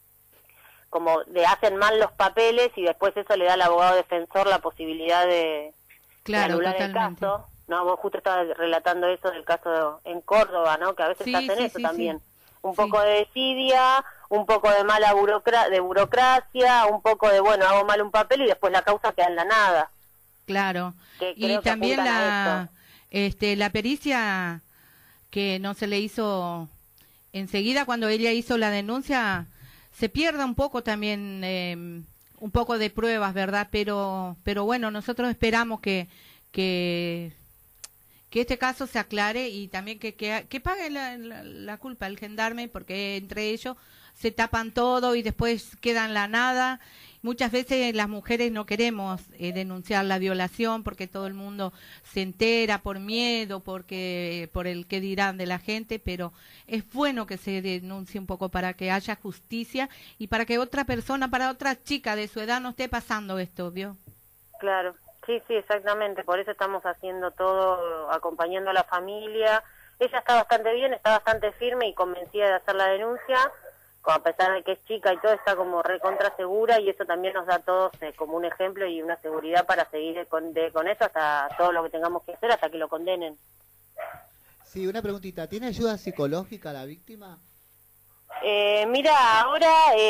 como de hacen mal los papeles y después eso le da al abogado defensor la posibilidad de Claro, anular el caso, no, vos justo estabas relatando eso del caso en Córdoba, ¿no? Que a veces sí, hacen sí, eso sí, también, sí. un sí. poco de desidia, un poco de mala burocra de burocracia, un poco de, bueno, hago mal un papel y después la causa queda en la nada. Claro, que y también la, este, la pericia que no se le hizo enseguida cuando ella hizo la denuncia, se pierde un poco también... Eh, un poco de pruebas, ¿verdad? Pero pero bueno, nosotros esperamos que que, que este caso se aclare y también que, que, que pague la, la, la culpa el gendarme, porque entre ellos se tapan todo y después quedan la nada. Muchas veces las mujeres no queremos eh, denunciar la violación porque todo el mundo se entera por miedo, porque por el que dirán de la gente, pero es bueno que se denuncie un poco para que haya justicia y para que otra persona, para otra chica de su edad no esté pasando esto, ¿vio? Claro, sí, sí, exactamente, por eso estamos haciendo todo, acompañando a la familia. Ella está bastante bien, está bastante firme y convencida de hacer la denuncia, a pesar de que es chica y todo, está como recontra segura y eso también nos da a todos eh, como un ejemplo y una seguridad para seguir con, de, con eso hasta todo lo que tengamos que hacer hasta que lo condenen. Sí, una preguntita, ¿tiene ayuda psicológica la víctima? Eh, mira, ahora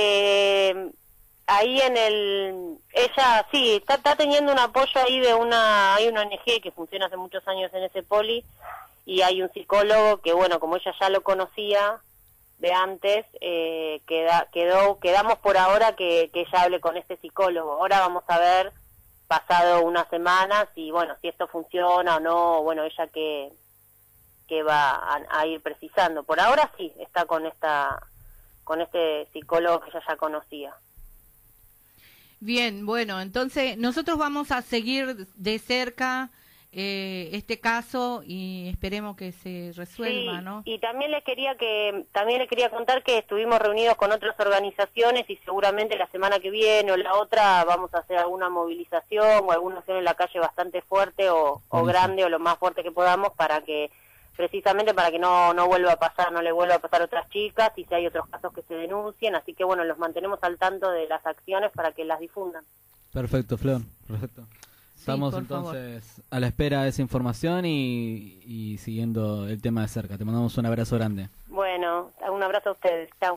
eh, ahí en el... Ella sí, está, está teniendo un apoyo ahí de una... Hay una O N G que funciona hace muchos años en ese poli y hay un psicólogo que, bueno, como ella ya lo conocía de antes, eh, queda, quedó, quedamos por ahora que, que ella hable con este psicólogo. Ahora vamos a ver, pasado unas semanas, y bueno, si esto funciona o no, bueno, ella que, que va a, a ir precisando. Por ahora sí, está con esta con este psicólogo que ella ya conocía. Bien, bueno, entonces nosotros vamos a seguir de cerca eh, este caso y esperemos que se resuelva, sí, ¿no? Y también les quería que también les quería contar que estuvimos reunidos con otras organizaciones y seguramente la semana que viene o la otra vamos a hacer alguna movilización o alguna acción en la calle bastante fuerte o, o grande o lo más fuerte que podamos para que precisamente para que no no vuelva a pasar, no le vuelva a pasar a otras chicas y si hay otros casos que se denuncien, así que bueno, los mantenemos al tanto de las acciones para que las difundan. Perfecto, Flor, perfecto. Estamos por entonces favor. a la espera de esa información y, y siguiendo el tema de cerca. Te mandamos un abrazo grande. Bueno, un abrazo a ustedes. Chao.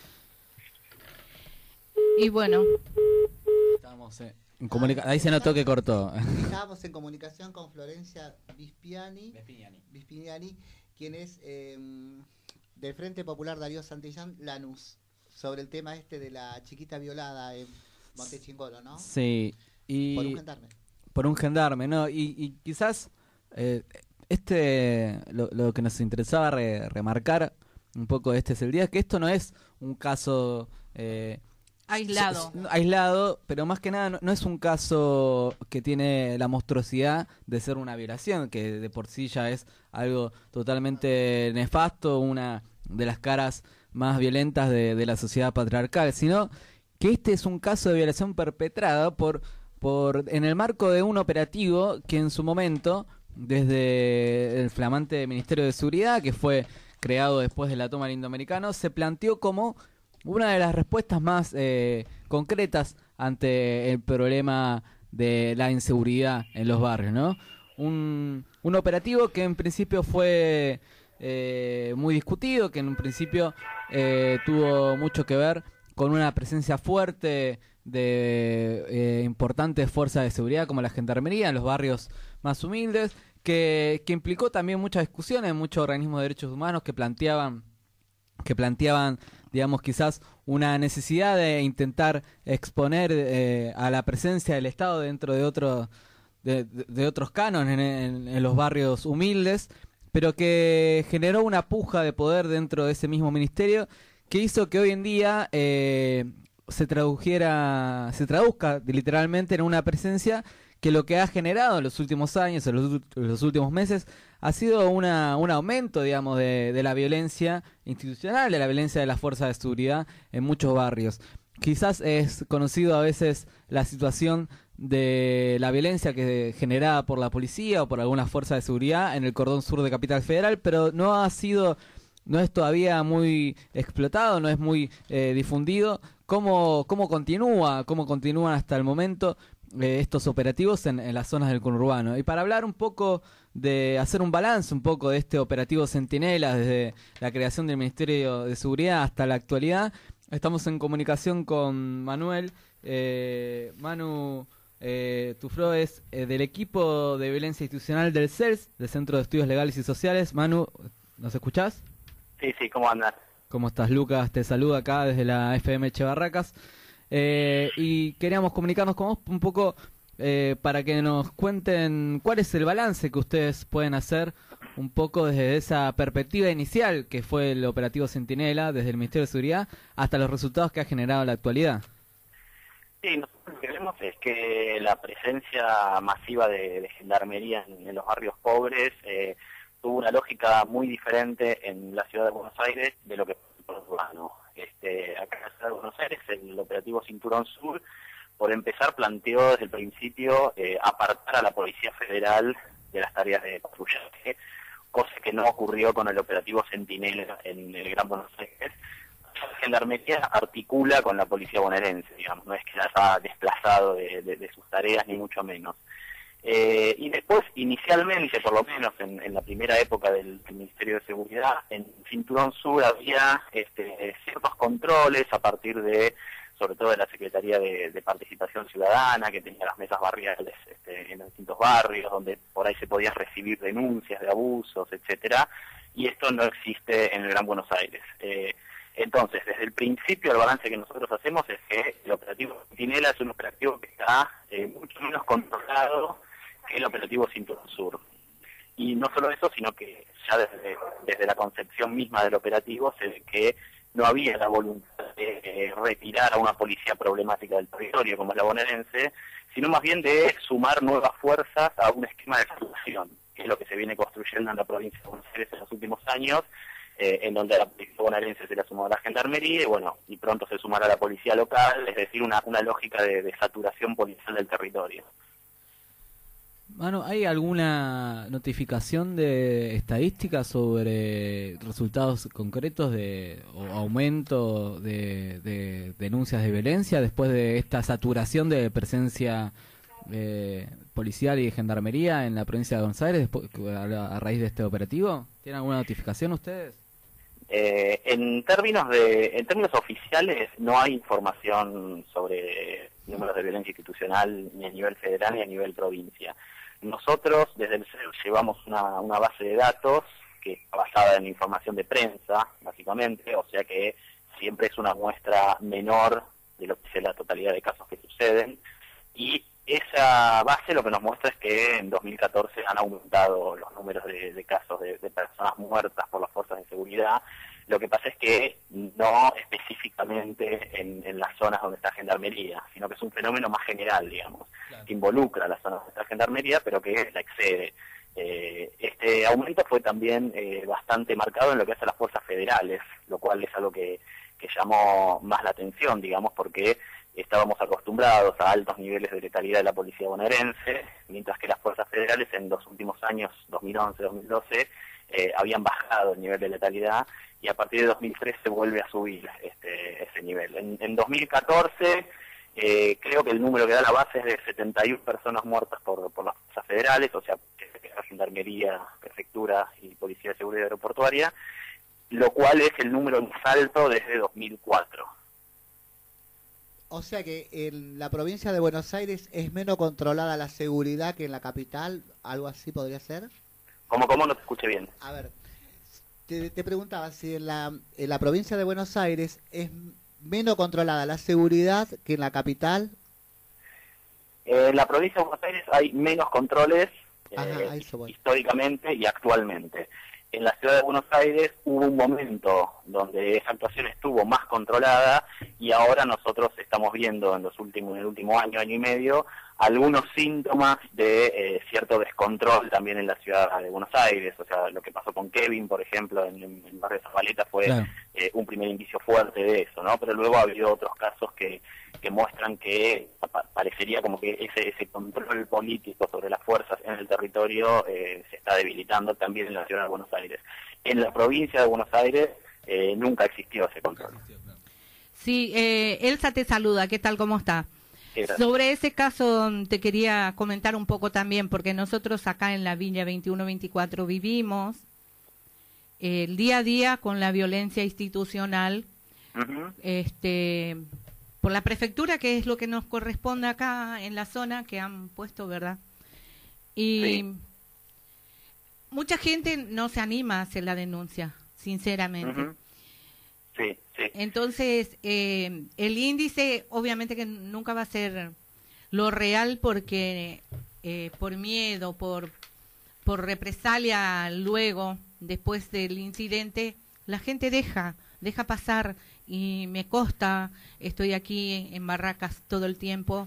Y bueno. Estamos eh, en comunica- Ahí se notó que cortó. Estábamos en comunicación con Florencia Vispiani, Vispignani, Vispignani quien es eh, del Frente Popular Darío Santillán Lanús, sobre el tema este de la chiquita violada en Montechingolo, ¿no? Sí. Y por un gendarme. Por un gendarme, ¿no? Y, y quizás eh, este lo, lo que nos interesaba re, remarcar un poco de este es el día, que esto no es un caso eh, aislado. s- s- aislado, pero más que nada no, no es un caso que tiene la monstruosidad de ser una violación, que de por sí ya es algo totalmente nefasto, una de las caras más violentas de, de la sociedad patriarcal, sino que este es un caso de violación perpetrada por por en el marco de un operativo que en su momento, desde el flamante Ministerio de Seguridad, que fue creado después de la toma del Indoamericano, se planteó como una de las respuestas más eh, concretas ante el problema de la inseguridad en los barrios, ¿no? Un, un operativo que en principio fue eh, muy discutido, que en un principio eh, tuvo mucho que ver con una presencia fuerte de eh, importantes fuerzas de seguridad como la gendarmería en los barrios más humildes, que, que implicó también muchas discusiones, muchos organismos de derechos humanos que planteaban, que planteaban, digamos, quizás una necesidad de intentar exponer eh, a la presencia del Estado dentro de otros de, de, de otros cánones en, en, en los barrios humildes, pero que generó una puja de poder dentro de ese mismo ministerio que hizo que hoy en día eh, se tradujera, se traduzca literalmente en una presencia que lo que ha generado en los últimos años, en los, en los últimos meses, ha sido una, un aumento, digamos, de, de la violencia institucional, de la violencia de las fuerzas de seguridad en muchos barrios. Quizás es conocido a veces la situación de la violencia que generada por la policía o por algunas fuerzas de seguridad en el cordón sur de Capital Federal, pero no ha sido, no es todavía muy explotado, no es muy eh, difundido. ¿Cómo, cómo continúa, cómo continúan hasta el momento eh, estos operativos en, en las zonas del conurbano? Y para hablar un poco de, hacer un balance un poco de este operativo Centinela desde la creación del Ministerio de Seguridad hasta la actualidad, estamos en comunicación con Manuel. Eh, Manu eh, Tufro es eh, del equipo de violencia institucional del C E L S, del Centro de Estudios Legales y Sociales. Manu, ¿nos escuchás? Sí, sí, ¿cómo andas? ¿Cómo estás, Lucas? Te saluda acá desde la F M Che Barracas. Eh, y queríamos comunicarnos con vos un poco eh, para que nos cuenten cuál es el balance que ustedes pueden hacer un poco desde esa perspectiva inicial que fue el operativo Centinela, desde el Ministerio de Seguridad, hasta los resultados que ha generado en la actualidad. Sí, nosotros lo que vemos es que la presencia masiva de, de gendarmería en, en los barrios pobres eh, tuvo una lógica muy diferente en la ciudad de Buenos Aires de lo que fue el urbano. Este, acá en la ciudad de Buenos Aires, el operativo Cinturón Sur, por empezar, planteó desde el principio eh, apartar a la Policía Federal de las tareas de patrullaje, cosa que no ocurrió con el operativo Centinela en el Gran Buenos Aires. La gendarmería articula con la policía bonaerense, digamos, no es que la haya desplazado de, de, de sus tareas, ni mucho menos. Eh, y después, inicialmente, por lo menos en, en la primera época del, del Ministerio de Seguridad, en Cinturón Sur había este, ciertos controles a partir de, sobre todo de la Secretaría de, de Participación Ciudadana, que tenía las mesas barriales este, en los distintos barrios, donde por ahí se podía recibir denuncias de abusos, etcétera, y esto no existe en el Gran Buenos Aires. Eh, Entonces, desde el principio, el balance que nosotros hacemos es que el operativo Centinela es un operativo que está eh, mucho menos controlado que el operativo Cinturón Sur. Y no solo eso, sino que ya desde, desde la concepción misma del operativo se ve que no había la voluntad de eh, retirar a una policía problemática del territorio como es la bonaerense, sino más bien de sumar nuevas fuerzas a un esquema de solución, que es lo que se viene construyendo en la provincia de Buenos Aires en los últimos años, eh, en donde a la policía bonaerense se le sumó a la gendarmería y bueno, y pronto se sumará a la policía local, es decir, una, una lógica de, de saturación policial del territorio. Manu, ¿hay alguna notificación de estadística sobre resultados concretos de o aumento de, de denuncias de violencia después de esta saturación de presencia eh, policial y de gendarmería en la provincia de Buenos Aires después, a, a raíz de este operativo? ¿Tienen alguna notificación ustedes? Eh, en términos de, en términos oficiales no hay información sobre números de violencia institucional ni a nivel federal ni a nivel provincia. Nosotros desde el C E U llevamos una, una base de datos que está basada en información de prensa, básicamente, o sea que siempre es una muestra menor de lo que es la totalidad de casos que suceden, y esa base lo que nos muestra es que en dos mil catorce han aumentado los números de, de casos de, de personas muertas por las fuerzas de seguridad. Lo que pasa es que no específicamente en, en las zonas donde está gendarmería, sino que es un fenómeno más general, digamos, claro, que involucra las zonas donde está gendarmería, pero que la excede. Eh, este aumento fue también eh, bastante marcado en lo que hace a las fuerzas federales, lo cual es algo que, que llamó más la atención, digamos, porque estábamos acostumbrados a altos niveles de letalidad de la policía bonaerense, mientras que las fuerzas federales en los últimos años, dos mil once, dos mil doce, eh, habían bajado el nivel de letalidad, y a partir de dos mil trece vuelve a subir este, ese nivel. En, en dos mil catorce eh, creo que el número que da la base es de setenta y una personas muertas por, por las fuerzas federales, o sea, la gendarmería, prefectura y policía de seguridad aeroportuaria, lo cual es el número más alto desde dos mil cuatro. O sea que en la provincia de Buenos Aires es menos controlada la seguridad que en la capital, ¿algo así podría ser? ¿Cómo, cómo no te escuché bien? A ver, te, te preguntaba si en la, en la provincia de Buenos Aires es menos controlada la seguridad que en la capital. En la provincia de Buenos Aires hay menos controles Ajá, eh, históricamente y actualmente. En la ciudad de Buenos Aires hubo un momento donde esa actuación estuvo más controlada y ahora nosotros estamos viendo en los últimos, en el último año, año y medio, algunos síntomas de eh, cierto descontrol también en la ciudad de Buenos Aires. O sea, lo que pasó con Kevin, por ejemplo, en, en el barrio de Zabaleta fue claro. eh, un primer indicio fuerte de eso, ¿no? Pero luego ha habido otros casos que, que muestran que pa parecería como que ese, ese control político sobre las fuerzas en el territorio eh, se está debilitando también en la ciudad de Buenos Aires. En la provincia de Buenos Aires eh, nunca existió ese control. Sí, eh, Elsa te saluda, ¿qué tal, cómo está? Sí, sobre ese caso te quería comentar un poco también, porque nosotros acá en la Villa veintiuno veinticuatro vivimos eh, el día a día con la violencia institucional, uh-huh. este, por la prefectura, que es lo que nos corresponde acá en la zona que han puesto, ¿verdad? Y sí. mucha gente no se anima a hacer la denuncia, sinceramente. Uh-huh. Sí, sí. Entonces, eh, el índice obviamente que nunca va a ser lo real porque eh, por miedo, por, por represalia luego, después del incidente, la gente deja, deja pasar y me consta, estoy aquí en Barracas todo el tiempo.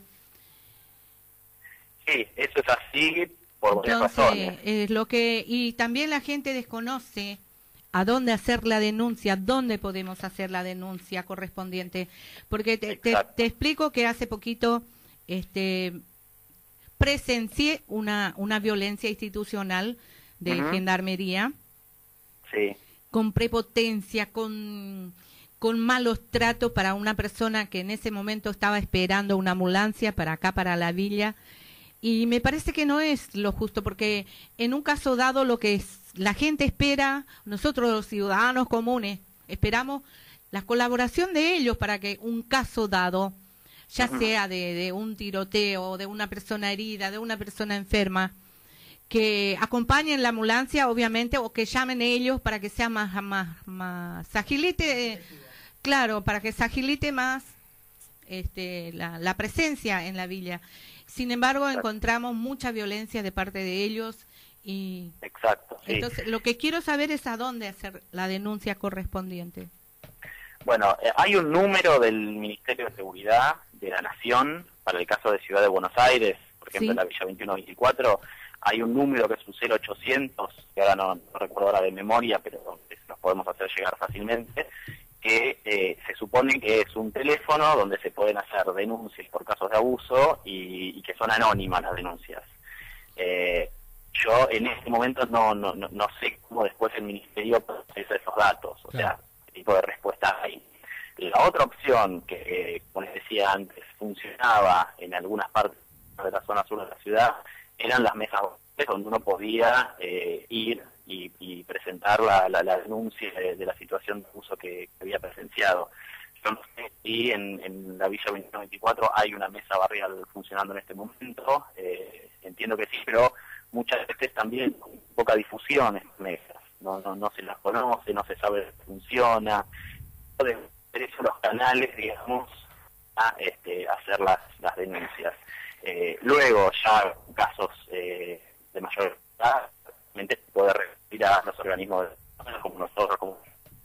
Sí, eso es así por varias razones. Eh, lo que, y también la gente desconoce a dónde hacer la denuncia, dónde podemos hacer la denuncia correspondiente. Porque te, te, te explico que hace poquito este, presencié una, una violencia institucional de uh-huh. gendarmería, sí. con prepotencia, con, con malos tratos para una persona que en ese momento estaba esperando una ambulancia para acá, para la villa. Y me parece que no es lo justo, porque en un caso dado lo que es, la gente espera, nosotros los ciudadanos comunes, esperamos la colaboración de ellos para que un caso dado, ya uh-huh. sea de, de un tiroteo, de una persona herida, de una persona enferma, que acompañen la ambulancia, obviamente, o que llamen ellos para que sea más, más, más, se agilite, claro, para que se agilite más este, la, la presencia en la villa. Sin embargo, encontramos mucha violencia de parte de ellos y exacto. Sí. Entonces, lo que quiero saber es a dónde hacer la denuncia correspondiente. Bueno, eh, hay un número del Ministerio de Seguridad de la Nación para el caso de Ciudad de Buenos Aires, por ejemplo, Sí. en la Villa veintiuno veinticuatro, hay un número que es un cero ochocientos, que ahora no, no recuerdo ahora de memoria, pero nos podemos hacer llegar fácilmente, que eh, se supone que es un teléfono donde se pueden hacer denuncias por casos de abuso y, y que son anónimas las denuncias. Eh, yo en este momento no, no, no, no sé cómo después el Ministerio procesa esos datos, o Claro. sea, qué tipo de respuesta hay. La otra opción que, eh, como les decía antes, funcionaba en algunas partes de la zona sur de la ciudad, eran las mesas donde uno podía eh, ir y, y presentar la, la, la denuncia de, de la situación de abuso que, que había presenciado. Yo no sé si en, en la Villa veintiuno veinticuatro hay una mesa barrial funcionando en este momento, eh, entiendo que sí, pero muchas veces también con poca difusión estas mesas, no, no, no se las conoce, no se sabe cómo funciona, de eso los canales, digamos, a este, hacer las, las denuncias. Eh, luego, ya casos eh, de mayor edad, realmente se puede recurrir a los organismos de, como nosotros, como,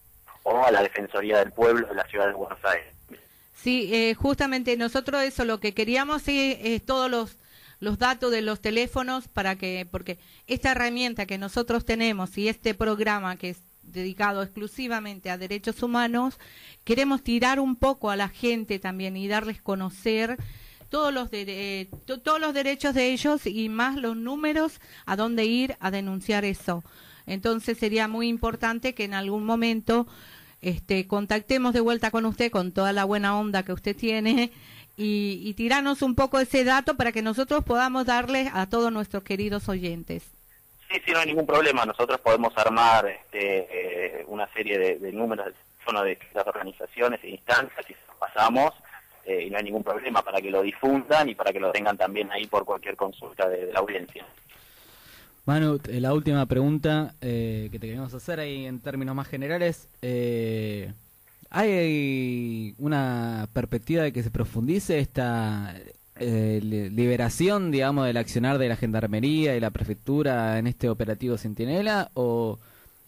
o a la Defensoría del Pueblo de la Ciudad de Buenos Aires. Sí, eh, justamente nosotros eso lo que queríamos es, es todos los los datos de los teléfonos para que, porque esta herramienta que nosotros tenemos y este programa que es dedicado exclusivamente a derechos humanos, queremos tirar un poco a la gente también y darles conocer todos los de, eh, to, todos los derechos de ellos y más los números a dónde ir a denunciar eso. Entonces sería muy importante que en algún momento este contactemos de vuelta con usted con toda la buena onda que usted tiene y, y tirarnos un poco ese dato para que nosotros podamos darle a todos nuestros queridos oyentes. Sí, sí, no hay ningún problema. Nosotros podemos armar este, eh, una serie de, de números de teléfono de las organizaciones e instancias y se los pasamos eh, y no hay ningún problema para que lo difundan y para que lo tengan también ahí por cualquier consulta de, de la audiencia. Manu, eh, la última pregunta eh, que te queremos hacer ahí en términos más generales. Eh, ¿Hay una perspectiva de que se profundice esta eh, liberación, digamos, del accionar de la Gendarmería y la Prefectura en este operativo Centinela? ¿O,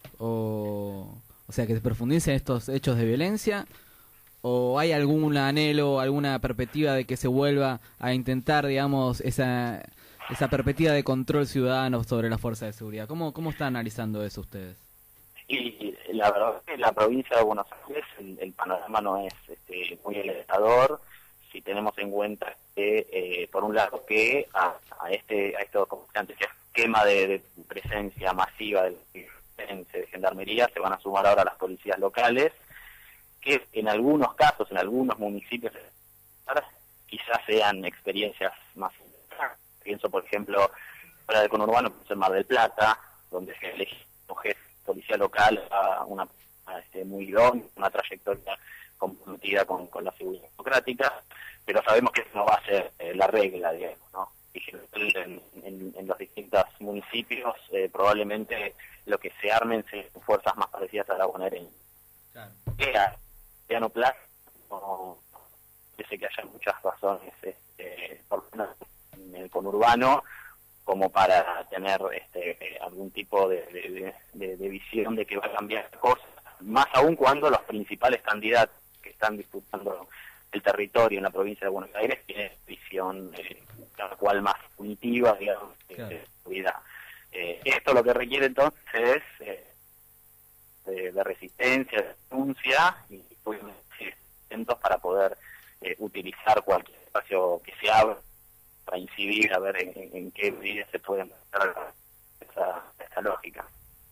o, o sea, que se profundicen estos hechos de violencia? ¿O hay algún anhelo, alguna perspectiva de que se vuelva a intentar, digamos, esa... esa perspectiva de control ciudadano sobre la fuerza de seguridad? ¿Cómo, cómo están analizando eso ustedes? Y la verdad es que en la provincia de Buenos Aires el, el panorama no es este, muy alentador si tenemos en cuenta que, eh, por un lado, que a, a este a esto, como antes, esquema de, de presencia masiva de, de gendarmería se van a sumar ahora las policías locales, que en algunos casos, en algunos municipios, quizás sean experiencias más. Pienso, por ejemplo, fuera del conurbano, pues en Mar del Plata, donde se elige un jefe policía local a una a este, muy idónea, una trayectoria comprometida con, con la seguridad democrática, pero sabemos que eso no va a ser eh, la regla, digamos, ¿no? Y en, en, en los distintos municipios eh, probablemente lo que se armen sean fuerzas más parecidas a la bonaerense. Claro. Que a Piano Plaza no parece que haya muchas razones, este, por lo menos en el conurbano, como para tener este, algún tipo de, de, de, de visión de que va a cambiar cosas, más aún cuando los principales candidatos que están disputando el territorio en la provincia de Buenos Aires tienen visión eh, cada cual más punitiva, digamos, claro, de seguridad. Eh, esto lo que requiere entonces es eh, de, de resistencia, de denuncia y pues, atentos para poder eh, utilizar cualquier espacio que se abra para incidir a ver en, en, en qué medida se puede empezar esa, esa lógica.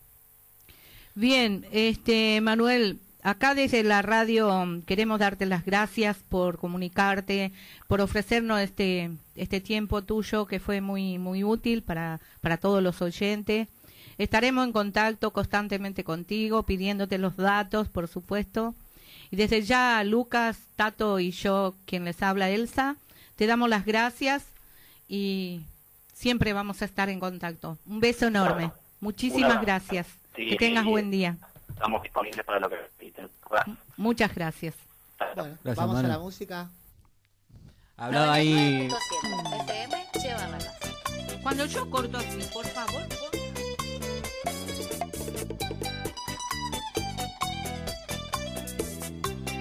Bien, este Manuel, acá desde la radio queremos darte las gracias por comunicarte, por ofrecernos este este tiempo tuyo que fue muy muy útil para para todos los oyentes. Estaremos en contacto constantemente contigo, pidiéndote los datos, por supuesto. Y desde ya, Lucas, Tato y yo, quien les habla, Elsa, te damos las gracias y siempre vamos a estar en contacto. Un beso enorme. Bueno, muchísimas una, gracias. Sí, que tengas buen día. Estamos disponibles para lo que necesiten. Muchas gracias. Bueno, gracias, vamos Manu. a la música. Hablaba ahí. F M, lleva la casa. Cuando yo corto así, por favor. Por...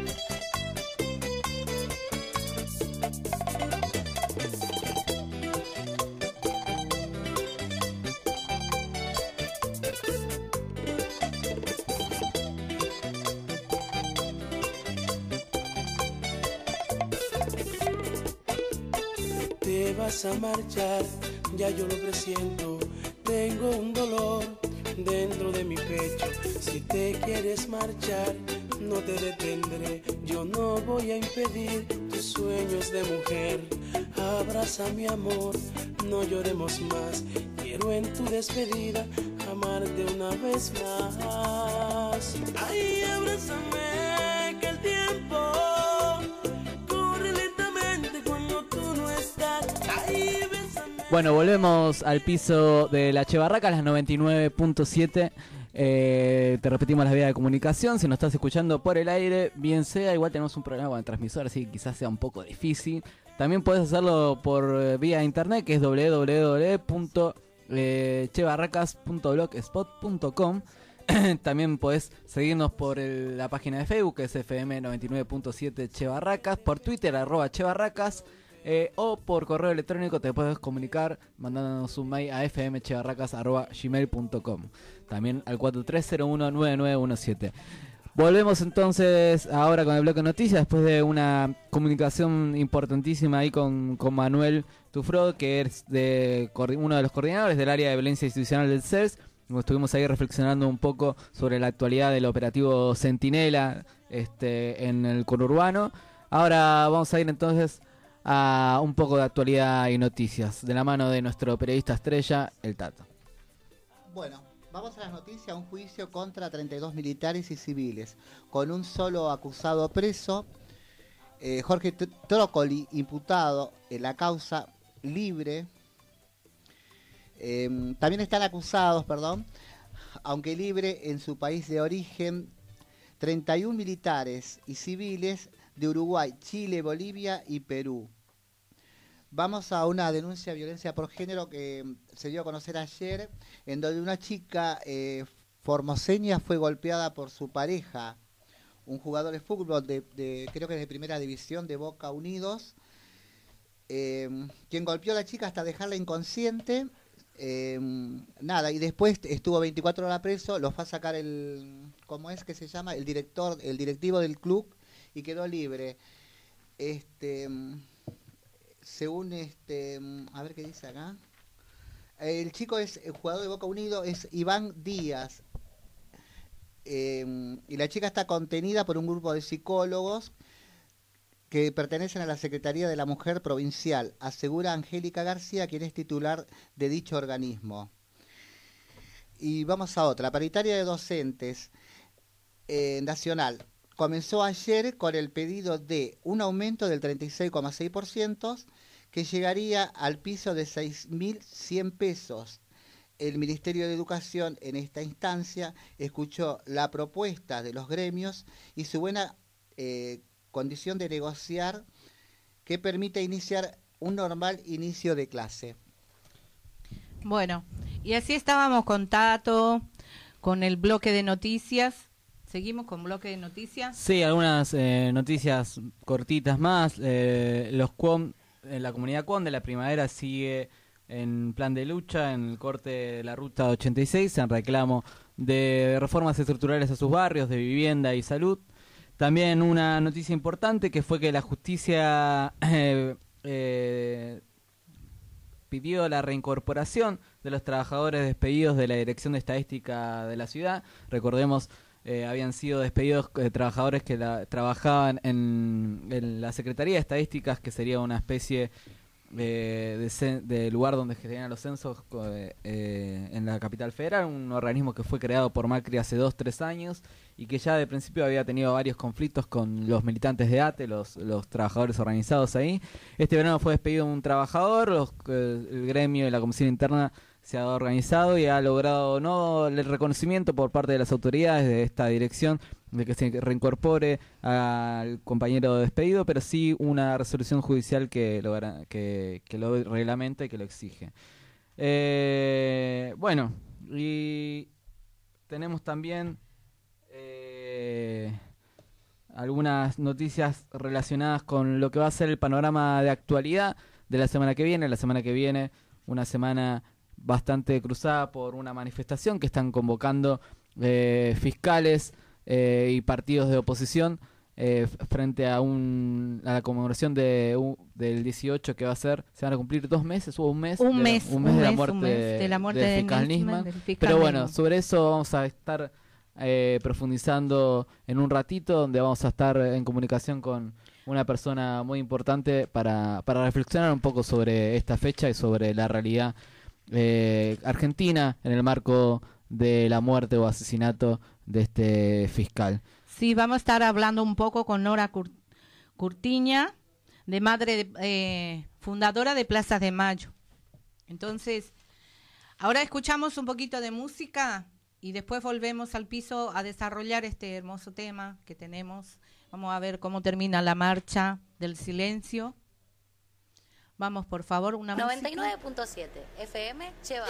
vas a marchar, ya yo lo presiento. Tengo un dolor dentro de mi pecho. Si te quieres marchar, no te detendré. Yo no voy a impedir tus sueños de mujer. Abraza mi amor, no lloremos más. Quiero en tu despedida amarte una vez más. Ay, abrázame, que el tiempo corre lentamente cuando tú no estás. Ay, bésame. Bueno, volvemos al piso de la Che Barracas, las noventa y nueve punto siete. Eh, te repetimos las vías de comunicación. Si nos estás escuchando por el aire, bien sea, igual tenemos un problema con el transmisor, así que quizás sea un poco difícil. También puedes hacerlo por eh, vía internet, que es doble u doble u doble u punto che barracas punto blogspot punto com. También podés seguirnos por el, la página de Facebook, que es F M noventa y nueve punto siete Che Barracas, por Twitter, arroba Che Barracas, eh, o por correo electrónico te puedes comunicar mandándonos un mail a f m che barracas arroba gmail punto com. También al cuatro tres cero uno nueve nueve uno siete. Volvemos entonces ahora con el bloque de noticias, después de una comunicación importantísima ahí con, con Manuel Tufrod, que es de, uno de los coordinadores del área de violencia institucional del C E R S. Estuvimos ahí reflexionando un poco sobre la actualidad del operativo Centinela este, en el conurbano. Ahora vamos a ir entonces a un poco de actualidad y noticias, de la mano de nuestro periodista estrella, el Tato. Bueno, vamos a las noticias. Un juicio contra treinta y dos militares y civiles, con un solo acusado preso, eh, Jorge Trócoli, imputado en la causa, libre. Eh, también están acusados, perdón, aunque libre en su país de origen, treinta y uno militares y civiles de Uruguay, Chile, Bolivia y Perú. Vamos a una denuncia de violencia por género que se dio a conocer ayer, en donde una chica eh, formoseña fue golpeada por su pareja, un jugador de fútbol, de, de, creo que de primera división de Boca Unidos, eh, quien golpeó a la chica hasta dejarla inconsciente. Eh, nada, y después estuvo veinticuatro horas preso, lo fue a sacar el, ¿cómo es que se llama? El director, el directivo del club, y quedó libre. Este, según este, a ver qué dice acá. El chico es el jugador de Boca Unido, es Iván Díaz. Eh, y la chica está contenida por un grupo de psicólogos que pertenecen a la Secretaría de la Mujer Provincial, asegura Angélica García, quien es titular de dicho organismo. Y vamos a otra, la paritaria de docentes eh, nacional comenzó ayer con el pedido de un aumento del treinta y seis coma seis por ciento que llegaría al piso de seis mil cien pesos. El Ministerio de Educación en esta instancia escuchó la propuesta de los gremios y su buena eh, condición de negociar que permite iniciar un normal inicio de clase. Bueno, y así estábamos con Tato, con el bloque de noticias. ¿Seguimos con bloque de noticias? Sí, algunas eh, noticias cortitas más. Eh, los Cuom, en la comunidad Cuom de la primavera sigue en plan de lucha en el corte de la ruta ochenta y seis, en reclamo de reformas estructurales a sus barrios, de vivienda y salud. También una noticia importante que fue que la justicia eh, eh, pidió la reincorporación de los trabajadores despedidos de la Dirección de Estadística de la ciudad. Recordemos, eh, habían sido despedidos eh, trabajadores que la, trabajaban en, en la Secretaría de Estadísticas, que sería una especie eh, de, cen, de lugar donde se generan los censos eh, eh, en la capital federal, un organismo que fue creado por Macri hace dos, tres años y que ya de principio había tenido varios conflictos con los militantes de A T E, los, los trabajadores organizados ahí. Este verano fue despedido un trabajador, los, eh, el gremio y la comisión interna se ha organizado y ha logrado no el reconocimiento por parte de las autoridades de esta dirección de que se reincorpore al compañero despedido, pero sí una resolución judicial que lo, que, que lo reglamenta y que lo exige. Eh, bueno, y tenemos también eh, algunas noticias relacionadas con lo que va a ser el panorama de actualidad de la semana que viene. La semana que viene, una semana bastante cruzada por una manifestación que están convocando eh, fiscales eh, y partidos de oposición eh, frente a un a la conmemoración de un, del dieciocho que va a ser, se van a cumplir dos meses o un mes. Un de, mes, un mes, un de, la mes, muerte, un mes de la muerte del de fiscal Nisman, Nisman. del fiscal Pero bueno, Nisman. sobre eso vamos a estar eh, profundizando en un ratito, donde vamos a estar en comunicación con una persona muy importante para, para reflexionar un poco sobre esta fecha y sobre la realidad eh, argentina en el marco de la muerte o asesinato de este fiscal. Sí, vamos a estar hablando un poco con Nora Cur- Curtiña, de madre de, eh, fundadora de Plazas de Mayo. Entonces, ahora escuchamos un poquito de música y después volvemos al piso a desarrollar este hermoso tema que tenemos. Vamos a ver cómo termina la marcha del silencio. Vamos, por favor, una noventa y música. nueve punto siete F M Cheva.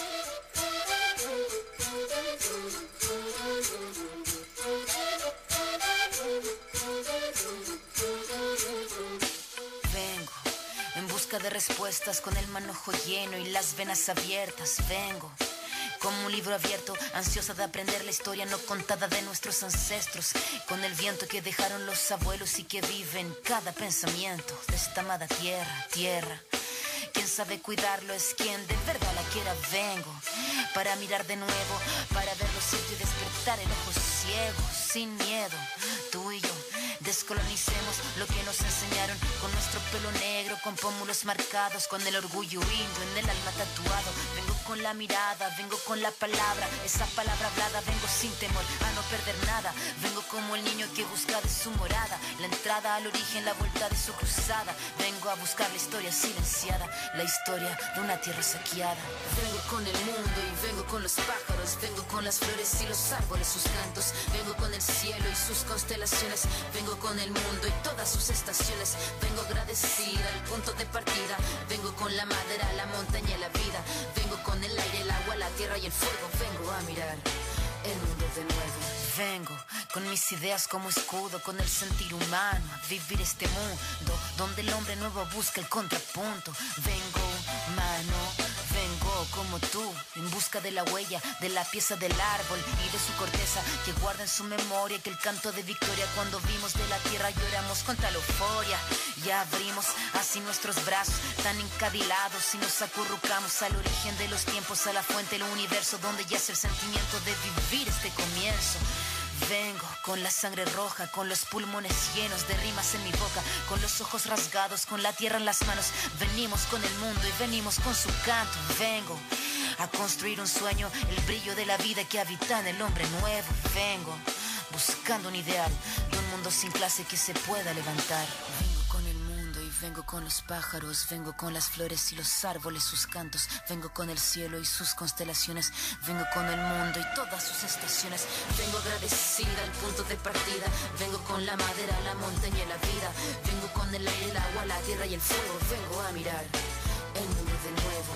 Vengo en busca de respuestas con el manojo lleno y las venas abiertas. Vengo como un libro abierto, ansiosa de aprender la historia no contada de nuestros ancestros, con el viento que dejaron los abuelos y que vive en cada pensamiento de esta amada tierra, tierra. Quien sabe cuidarlo es quien de verdad la quiera. Vengo para mirar de nuevo, para ver lo cierto y despertar el ojo ciego, sin miedo, tú y yo. Descolonicemos lo que nos enseñaron, con nuestro pelo negro, con pómulos marcados, con el orgullo indio en el alma tatuado. Vengo con la mirada, vengo con la palabra, esa palabra hablada. Vengo sin temor a no perder nada. Vengo como el niño que busca de su morada, la entrada al origen, la vuelta de su cruzada. Vengo a buscar la historia silenciada, la historia de una tierra saqueada. Vengo con el mundo y vengo con los pájaros, vengo con las flores y los árboles, sus cantos. Vengo con el cielo y sus constelaciones, vengo con el mundo y todas sus estaciones. Vengo agradecida al punto de partida, vengo con la madera, la montaña y la vida. Vengo con el aire, el agua, la tierra y el fuego. Vengo a mirar el mundo de nuevo. Vengo con mis ideas como escudo, con el sentir humano, a vivir este mundo donde el hombre nuevo busca el contrapunto. Vengo, mano, vengo como tú, en busca de la huella, de la pieza del árbol y de su corteza, que guarda en su memoria que el canto de victoria cuando vimos de la tierra lloramos contra la euforia. Y abrimos así nuestros brazos tan encadilados y nos acurrucamos al origen de los tiempos, a la fuente del universo donde yace el sentimiento de vivir este comienzo. Vengo con la sangre roja, con los pulmones llenos de rimas en mi boca, con los ojos rasgados, con la tierra en las manos. Venimos con el mundo y venimos con su canto. Vengo a construir un sueño, el brillo de la vida que habita en el hombre nuevo. Vengo buscando un ideal de un mundo sin clase que se pueda levantar. Vengo con el mundo y vengo con los pájaros, vengo con las flores y los árboles, sus cantos. Vengo con el cielo y sus constelaciones, vengo con el mundo y todas sus estaciones. Vengo agradecida al punto de partida, vengo con la madera, la montaña y la vida. Vengo con el aire, el agua, la tierra y el fuego. Vengo a mirar el mundo de nuevo.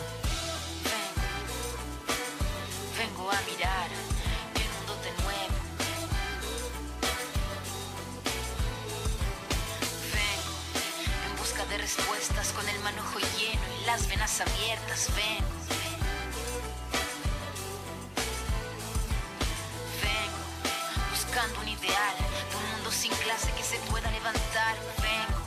Vengo, vengo a mirar el mundo de nuevo. De respuestas con el manojo lleno y las venas abiertas. Vengo, vengo buscando un ideal de un mundo sin clase que se pueda levantar. Vengo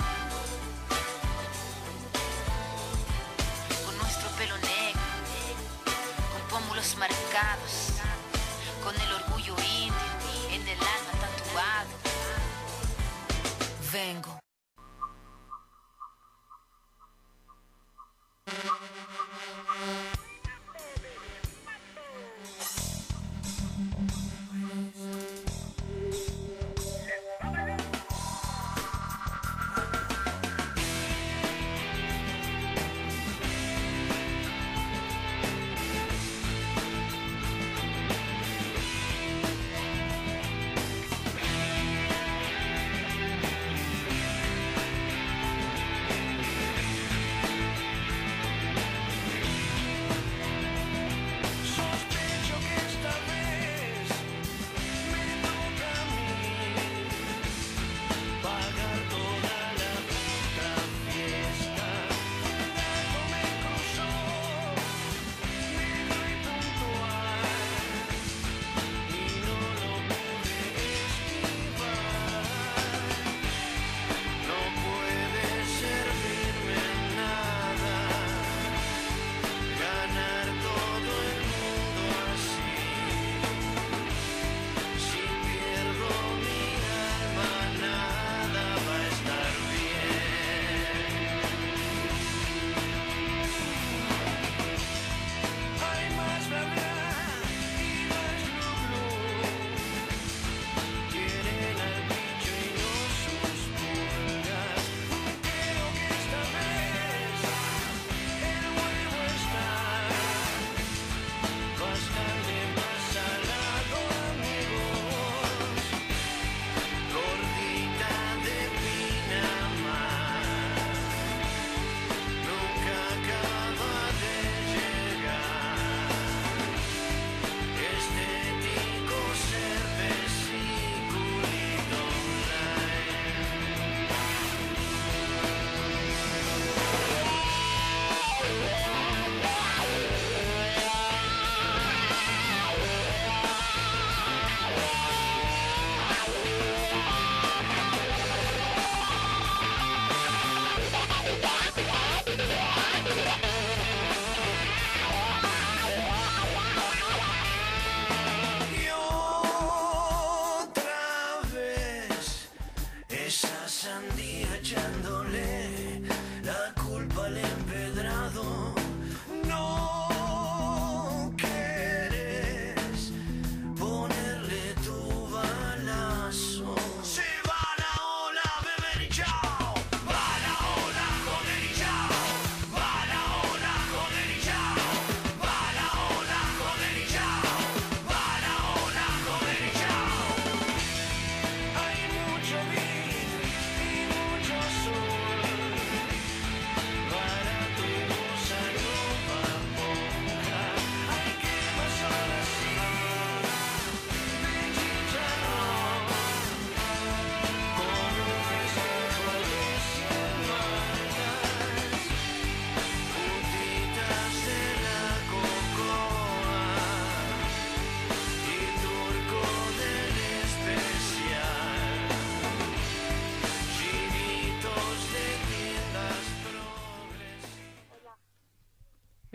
con nuestro pelo negro, con pómulos marcados, con el orgullo indio en el alma tatuado. Vengo.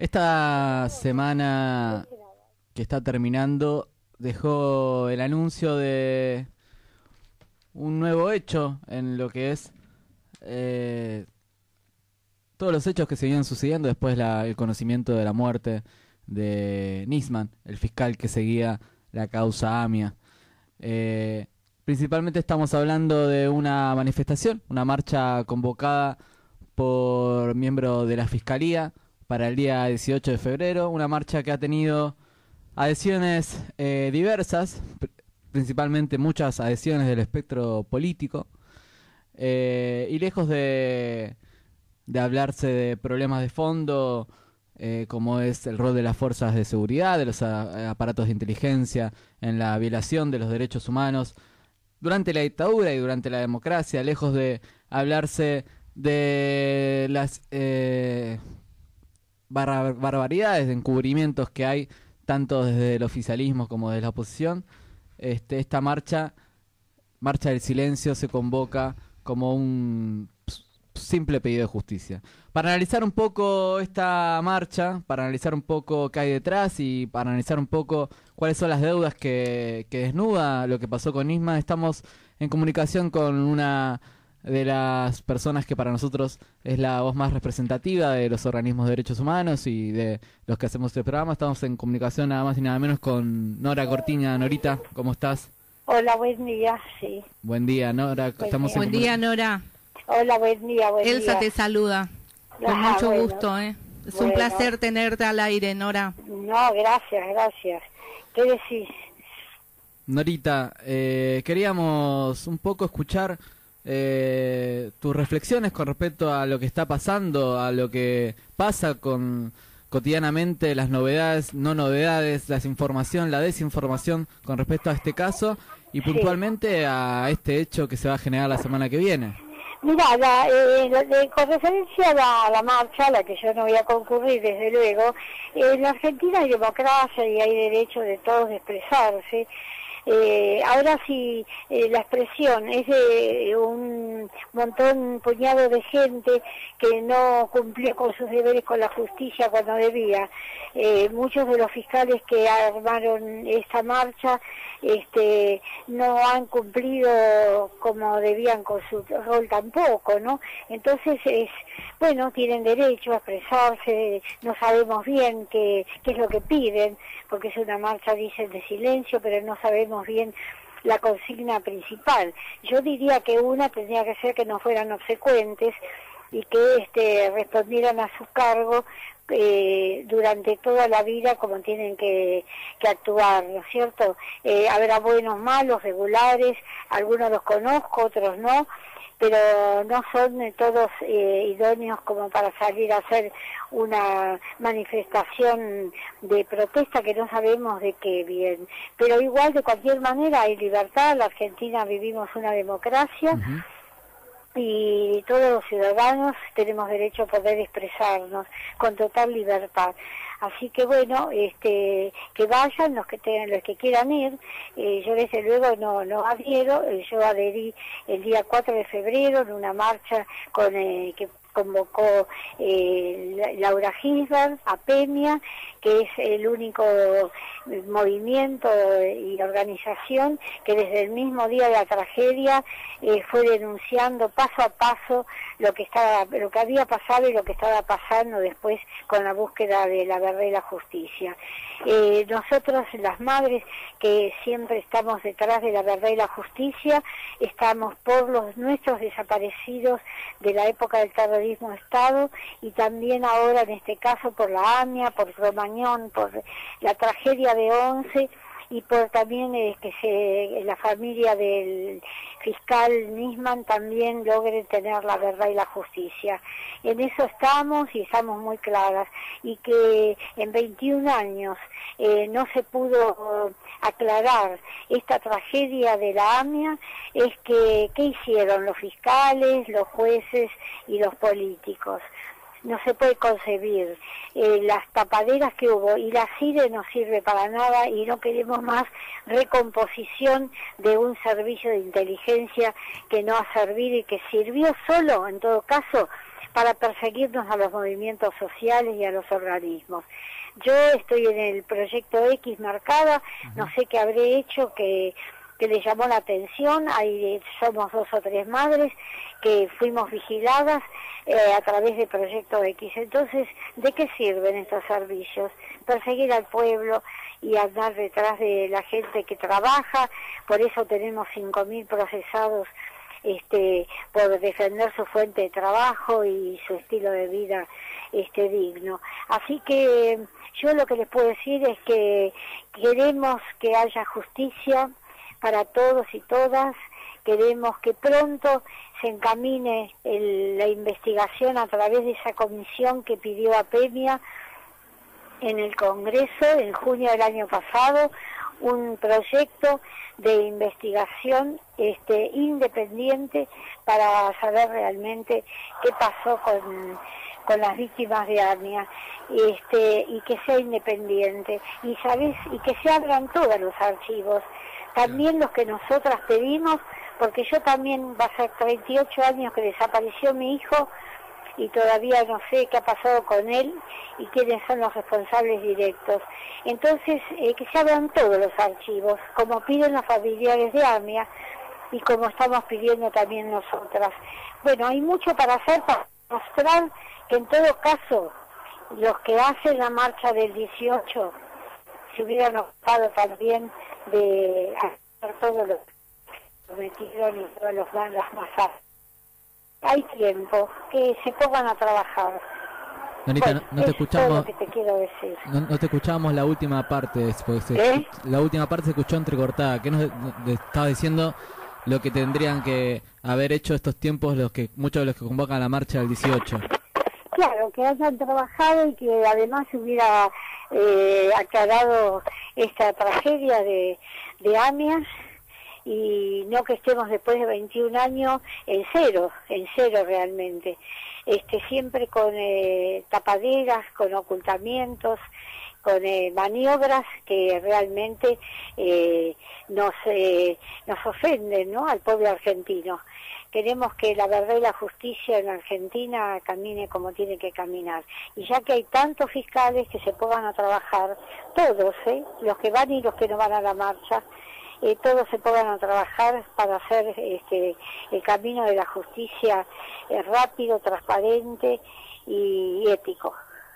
Esta semana que está terminando dejó el anuncio de un nuevo hecho en lo que es eh, todos los hechos que se vienen sucediendo después la, el conocimiento de la muerte de Nisman, el fiscal que seguía la causa AMIA. Eh, principalmente estamos hablando de una manifestación, una marcha convocada por miembros de la Fiscalía para el día dieciocho de febrero, una marcha que ha tenido adhesiones eh, diversas, pr- principalmente muchas adhesiones del espectro político, eh, y lejos de, de hablarse de problemas de fondo, eh, como es el rol de las fuerzas de seguridad, de los a- aparatos de inteligencia en la violación de los derechos humanos durante la dictadura y durante la democracia, lejos de hablarse de las eh, bar- barbaridades de encubrimientos que hay tanto desde el oficialismo como desde la oposición, este, esta marcha, marcha del silencio, se convoca como un simple pedido de justicia. Para analizar un poco esta marcha, para analizar un poco qué hay detrás y para analizar un poco cuáles son las deudas que, que desnuda lo que pasó con Nisman, estamos en comunicación con una de las personas que para nosotros es la voz más representativa de los organismos de derechos humanos y de los que hacemos este programa. Estamos en comunicación nada más y nada menos con Nora Cortiña. Norita, ¿cómo estás? Hola, buen día, sí. Buen día, Nora. Buen Estamos día. en Buen día, Nora. Hola, buen día, buen Elsa día. te saluda. Con Ajá, mucho bueno. gusto, ¿eh? Es Bueno. un placer tenerte al aire, Nora. No, gracias, gracias. ¿Qué decís? Norita, eh, queríamos un poco escuchar eh, tus reflexiones con respecto a lo que está pasando, a lo que pasa con cotidianamente, las novedades, no novedades, la información, la desinformación con respecto a este caso y puntualmente a este hecho que se va a generar la semana que viene. Mira, la, eh, lo de- con referencia a la, a la marcha, a la que yo no voy a concurrir, desde luego, en la Argentina hay democracia y hay derecho de todos de expresarse. Eh, ahora sí, eh, la expresión es de un montón, un puñado de gente que no cumplió con sus deberes con la justicia cuando debía. Eh, muchos de los fiscales que armaron esta marcha este, no han cumplido como debían con su rol tampoco, ¿no? Entonces, es bueno, tienen derecho a expresarse, no sabemos bien qué, qué es lo que piden, porque es una marcha, dicen, de silencio, pero no sabemos bien la consigna principal. Yo diría que una tendría que ser que no fueran obsecuentes y que este, respondieran a su cargo eh, durante toda la vida como tienen que, que actuar, ¿no es cierto? Eh, habrá buenos, malos, regulares, algunos los conozco, otros no, pero no son eh, todos eh, idóneos como para salir a hacer una manifestación de protesta que no sabemos de qué bien. Pero igual, de cualquier manera, hay libertad. En la Argentina vivimos una democracia. Uh-huh. Y todos los ciudadanos tenemos derecho a poder expresarnos con total libertad. Así que bueno, este, que vayan los que tengan, los que quieran ir. Eh, yo desde luego no no adhiero. Eh, yo adherí el día cuatro de febrero en una marcha con eh, que convocó eh, Laura Gisbert a Peña, que es el único movimiento y organización que desde el mismo día de la tragedia eh, fue denunciando paso a paso lo que estaba, lo que había pasado y lo que estaba pasando después con la búsqueda de la verdad y la justicia. Eh, nosotros, las madres que siempre estamos detrás de la verdad y la justicia, estamos por los nuestros desaparecidos de la época del terrorismo de Estado y también ahora en este caso por la AMIA, por Cromañón, por la tragedia de once y por también eh, que se, la familia del fiscal Nisman también logre tener la verdad y la justicia. En eso estamos y estamos muy claras. Y que en veintiún años eh, no se pudo aclarar esta tragedia de la AMIA, es que ¿qué hicieron los fiscales, los jueces y los políticos? No se puede concebir eh, las tapaderas que hubo, y la C I D E no sirve para nada y no queremos más recomposición de un servicio de inteligencia que no ha servido y que sirvió solo, en todo caso, para perseguirnos a los movimientos sociales y a los organismos. Yo estoy en el proyecto X marcada, no sé qué habré hecho que, que le llamó la atención, ahí somos dos o tres madres que fuimos vigiladas eh, a través del proyecto X. Entonces, ¿de qué sirven estos servicios? Perseguir al pueblo y andar detrás de la gente que trabaja, por eso tenemos cinco mil procesados este por defender su fuente de trabajo y su estilo de vida este digno. Así que yo lo que les puedo decir es que queremos que haya justicia para todos y todas, queremos que pronto se encamine el, la investigación a través de esa comisión que pidió APEMIA en el Congreso en junio del año pasado, un proyecto de investigación este, independiente para saber realmente qué pasó con, con las víctimas de AMIA, este, y que sea independiente, y sabes, y que se abran todos los archivos, también los que nosotras pedimos, porque yo también, va a ser treinta y ocho años que desapareció mi hijo, y todavía no sé qué ha pasado con él y quiénes son los responsables directos. Entonces, eh, que se abran todos los archivos, como piden los familiares de AMIA y como estamos pidiendo también nosotras. Bueno, hay mucho para hacer, para mostrar que en todo caso los que hacen la marcha del dieciocho se hubieran ocupado también de hacer todo lo que prometieron y todas los, las masacres. Hay tiempo, que se pongan a trabajar. Norita, bueno, no, no te escuchamos. Es todo lo que te quiero decir. No, no te escuchamos la última parte, pues, se, ¿Eh? la última parte se escuchó entrecortada. ¿Qué nos estaba diciendo? Lo que tendrían que haber hecho estos tiempos, los que muchos de los que convocan la marcha del dieciocho. Claro, que hayan trabajado y que además hubiera eh, aclarado esta tragedia de, de AMIA, y no que estemos después de veintiún años en cero, en cero realmente, este siempre con eh, tapaderas, con ocultamientos, con eh, maniobras que realmente eh, nos eh, nos ofenden, ¿no?, al pueblo argentino. Queremos que la verdad y la justicia en Argentina camine como tiene que caminar. Y ya que hay tantos fiscales, que se pongan a trabajar, todos, ¿eh?, los que van y los que no van a la marcha, Eh, todos se pongan a trabajar para hacer este, el camino de la justicia eh, rápido, transparente y, y ético.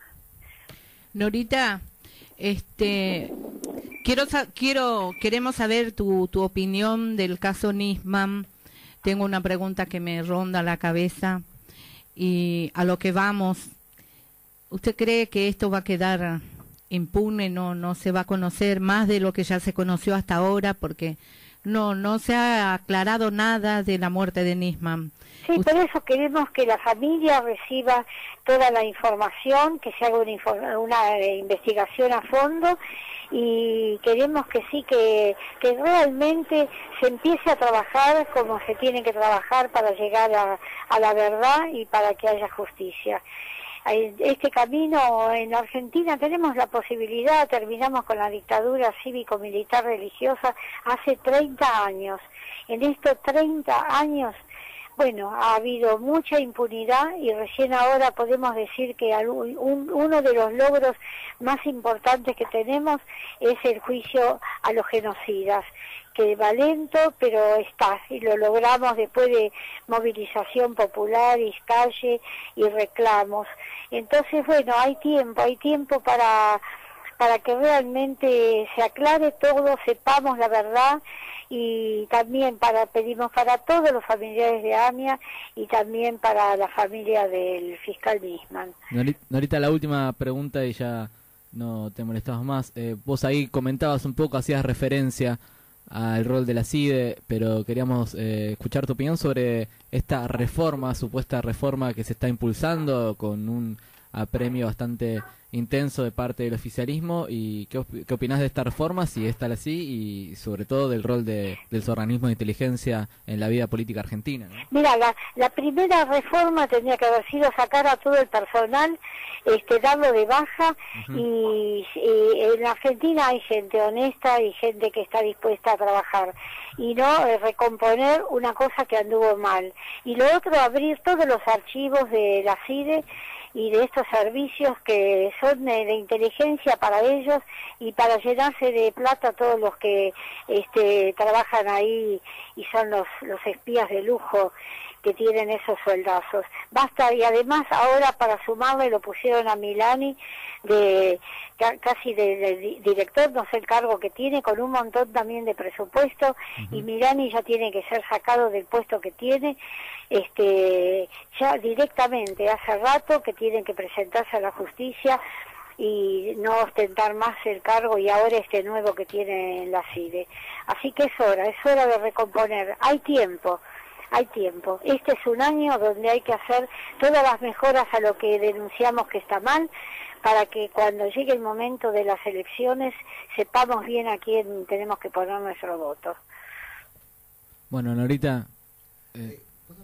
Norita, este, quiero, quiero, queremos saber tu, tu opinión del caso Nisman. Tengo una pregunta que me ronda la cabeza y a lo que vamos. ¿Usted cree que esto va a quedar impune, no no se va a conocer más de lo que ya se conoció hasta ahora, porque no no se ha aclarado nada de la muerte de Nisman? Sí, por eso queremos que la familia reciba toda la información, que se haga una, una investigación a fondo, y queremos que sí, que, que realmente se empiece a trabajar como se tiene que trabajar para llegar a, a la verdad y para que haya justicia. Este camino en Argentina tenemos la posibilidad, terminamos con la dictadura cívico-militar religiosa hace treinta años. En estos treinta años, bueno, ha habido mucha impunidad y recién ahora podemos decir que un, uno de los logros más importantes que tenemos es el juicio a los genocidas, que va lento, pero está, y lo logramos después de movilización popular y calle y reclamos. Entonces, bueno, hay tiempo, hay tiempo para, para que realmente se aclare todo, sepamos la verdad, y también para pedimos para todos los familiares de AMIA y también para la familia del fiscal Nisman. Norita, la última pregunta y ya no te molestamos más. Eh, vos ahí comentabas un poco, hacías referencia al rol de la CIDE, pero queríamos eh, escuchar tu opinión sobre esta reforma, supuesta reforma que se está impulsando con un apremio bastante intenso de parte del oficialismo. ¿Y qué, op- qué opinás de esta reforma, si es tal así, y sobre todo del rol de, de los organismos de inteligencia en la vida política argentina, ¿no? Mira, la, la primera reforma tenía que haber sido sacar a todo el personal, este, darlo de baja. Uh-huh. y, y en Argentina hay gente honesta y gente que está dispuesta a trabajar, y no eh, recomponer una cosa que anduvo mal. Y lo otro, abrir todos los archivos de la CIDE y de estos servicios que son de, de inteligencia para ellos, y para llenarse de plata todos los que este, trabajan ahí y son los, los espías de lujo que tienen esos sueldazos. Basta. Y además ahora, para sumarle, lo pusieron a Milani de casi de, de director, no sé el cargo que tiene, con un montón también de presupuesto. Uh-huh. Y Milani ya tiene que ser sacado del puesto que tiene, este ya directamente, hace rato que tienen que presentarse a la justicia y no ostentar más el cargo, y ahora este nuevo que tiene en la CIDE. Así que es hora, es hora de recomponer. Hay tiempo. Hay tiempo. Este es un año donde hay que hacer todas las mejoras a lo que denunciamos que está mal, para que cuando llegue el momento de las elecciones sepamos bien a quién tenemos que poner nuestro voto. Bueno, Norita. Eh...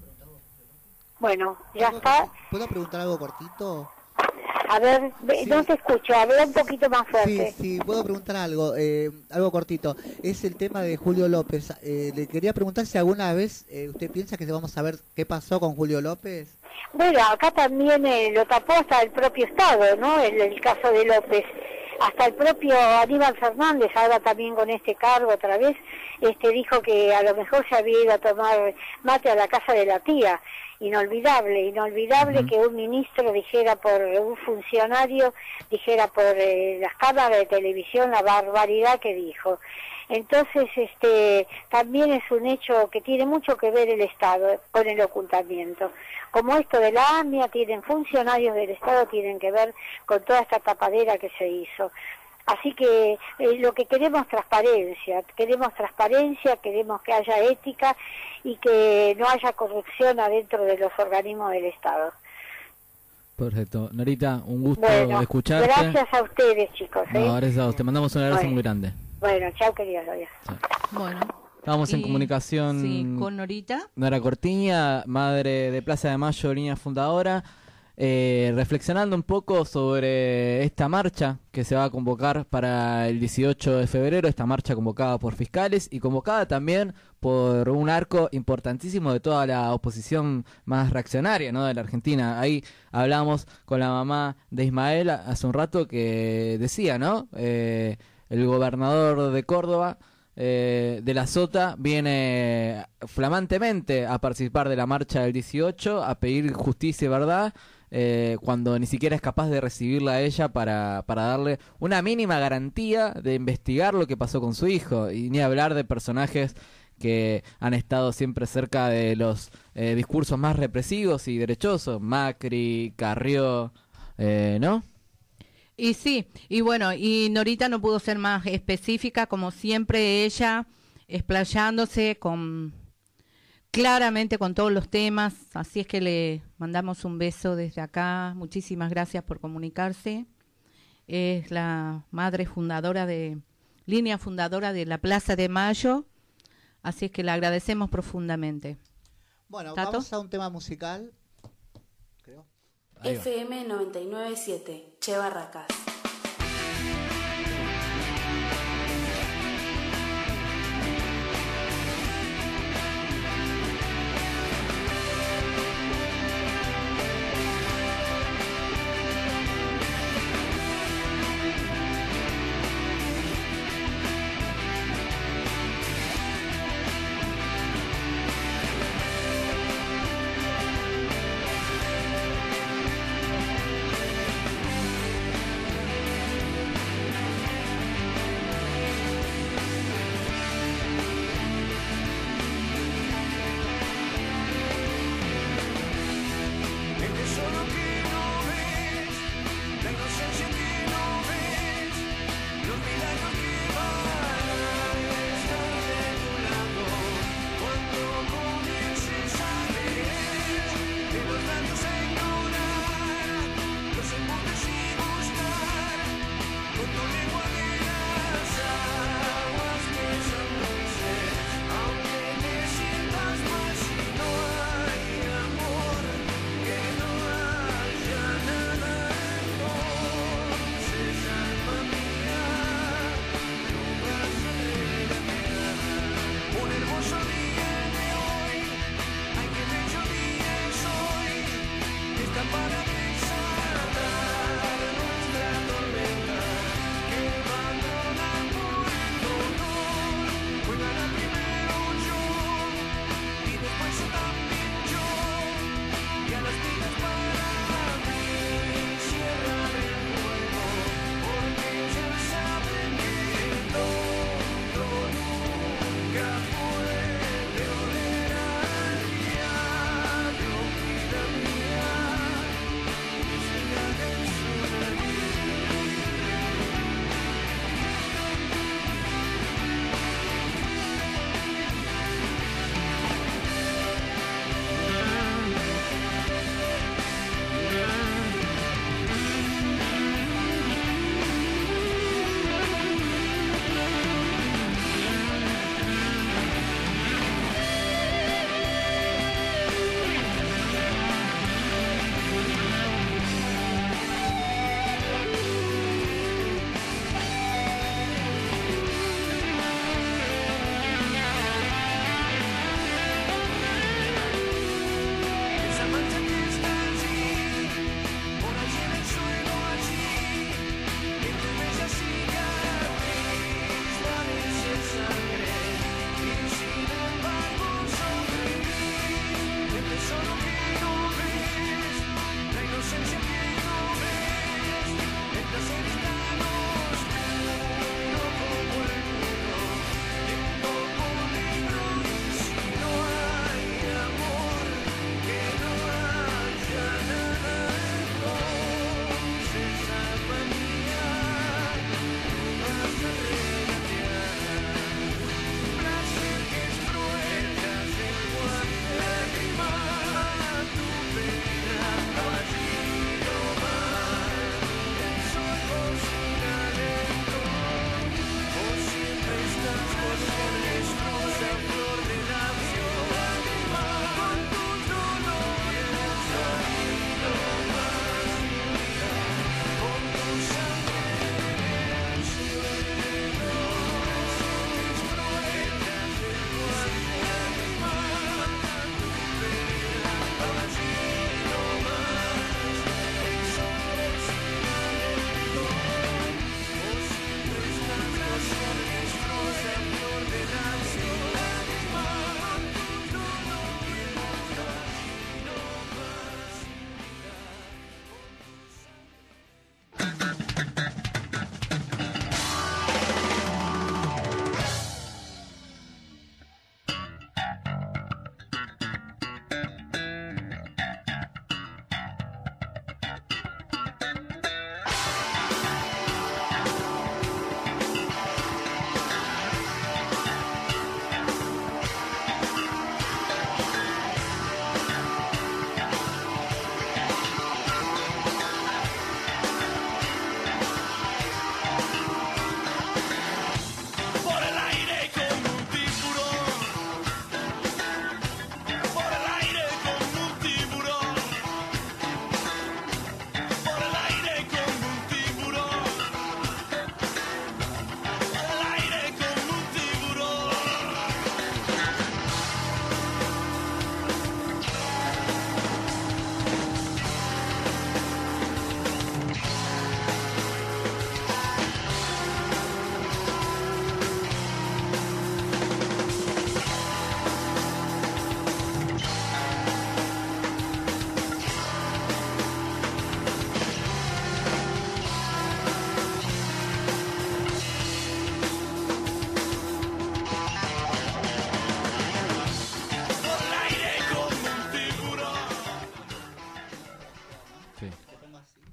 Bueno, ya está. ¿Puedo preguntar algo cortito? A ver, sí. No te escucho, habla un poquito más fuerte. Sí, sí, puedo preguntar algo, eh, algo cortito. Es el tema de Julio López. Eh, le quería preguntar si alguna vez eh, usted piensa que vamos a ver qué pasó con Julio López. Bueno, acá también eh, lo tapó hasta el propio Estado, ¿no? El, el caso de López. Hasta el propio Aníbal Fernández, ahora también con este cargo otra vez, este dijo que a lo mejor se había ido a tomar mate a la casa de la tía. Inolvidable, inolvidable uh-huh. que un ministro dijera, por un funcionario dijera por eh, las cámaras de televisión la barbaridad que dijo. Entonces, este, también es un hecho que tiene mucho que ver el Estado con el ocultamiento. Como esto de la AMIA, tienen funcionarios del Estado, tienen que ver con toda esta tapadera que se hizo. Así que eh, lo que queremos es transparencia, queremos transparencia, queremos que haya ética y que no haya corrupción adentro de los organismos del Estado. Perfecto. Norita, un gusto bueno, de escucharte. Gracias a ustedes, chicos. ¿eh? No, gracias a vos. Te mandamos un abrazo bueno. muy grande. Bueno, chao, queridos. Adiós. Bueno. Estamos y, en comunicación sí, con Norita. Nora Cortiña, madre de Plaza de Mayo, línea fundadora. Eh, reflexionando un poco sobre esta marcha que se va a convocar para el dieciocho de febrero, esta marcha convocada por fiscales y convocada también por un arco importantísimo de toda la oposición más reaccionaria, ¿no?, de la Argentina. Ahí hablamos con la mamá de Ismael hace un rato, que decía, ¿no?, eh, el gobernador de Córdoba, Eh, de la Sota, viene flamantemente a participar de la marcha del dieciocho, a pedir justicia y verdad, eh, cuando ni siquiera es capaz de recibirla a ella para, para darle una mínima garantía de investigar lo que pasó con su hijo, y ni hablar de personajes que han estado siempre cerca de los eh, discursos más represivos y derechosos, Macri, Carrió, eh, ¿no? Y sí, y bueno, y Norita no pudo ser más específica, como siempre ella, explayándose con claramente con todos los temas, así es que le mandamos un beso desde acá, muchísimas gracias por comunicarse. Es la madre fundadora de, línea fundadora de la Plaza de Mayo, así es que le agradecemos profundamente. Bueno, ¿Tato? Vamos a un tema musical. Creo. F M noventa y nueve punto siete, Che Barracas. Thank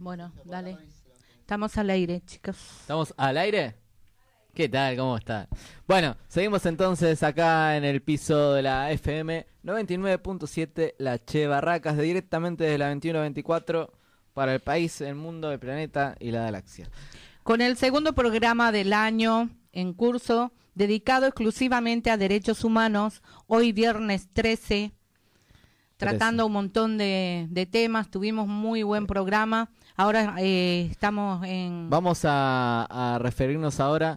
Bueno, dale. Estamos al aire, chicos. ¿Estamos al aire? ¿Qué tal? ¿Cómo está? Bueno, seguimos entonces acá en el piso de la F M noventa y nueve punto siete, La Che Barracas, de directamente desde la veintiuno veinticuatro para el país, el mundo, el planeta y la galaxia. Con el segundo programa del año en curso, dedicado exclusivamente a derechos humanos, hoy viernes trece, tratando un montón de, de temas, tuvimos muy buen programa. Ahora eh, estamos en... Vamos a, a referirnos ahora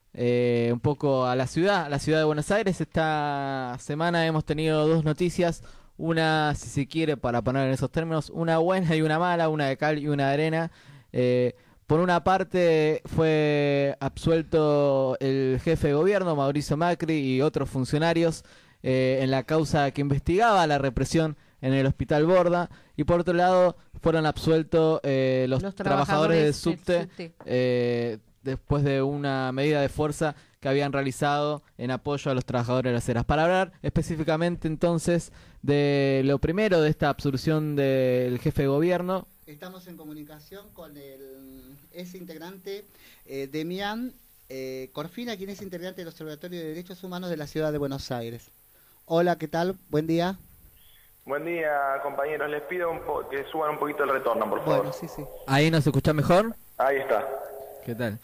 eh, un poco a la ciudad, a la ciudad de Buenos Aires. Esta semana hemos tenido dos noticias, una, si se quiere, para poner en esos términos, una buena y una mala, una de cal y una de arena. Eh, por una parte fue absuelto el jefe de gobierno, Mauricio Macri, y otros funcionarios eh, en la causa que investigaba la represión en el Hospital Borda, y por otro lado fueron absueltos eh, los, Los trabajadores, trabajadores del subte, del subte. Eh, después de una medida de fuerza que habían realizado en apoyo a los trabajadores de las eras. Para hablar específicamente entonces de lo primero, de esta absolución del jefe de gobierno, estamos en comunicación con el ex integrante eh, Demián eh, Corfina, quien es integrante del Observatorio de Derechos Humanos de la Ciudad de Buenos Aires. Hola, ¿qué tal? Buen día. Buen día, compañeros. Les pido un po que suban un poquito el retorno, por favor. Bueno, sí, sí. ¿Ahí nos escucha mejor? Ahí está. ¿Qué tal?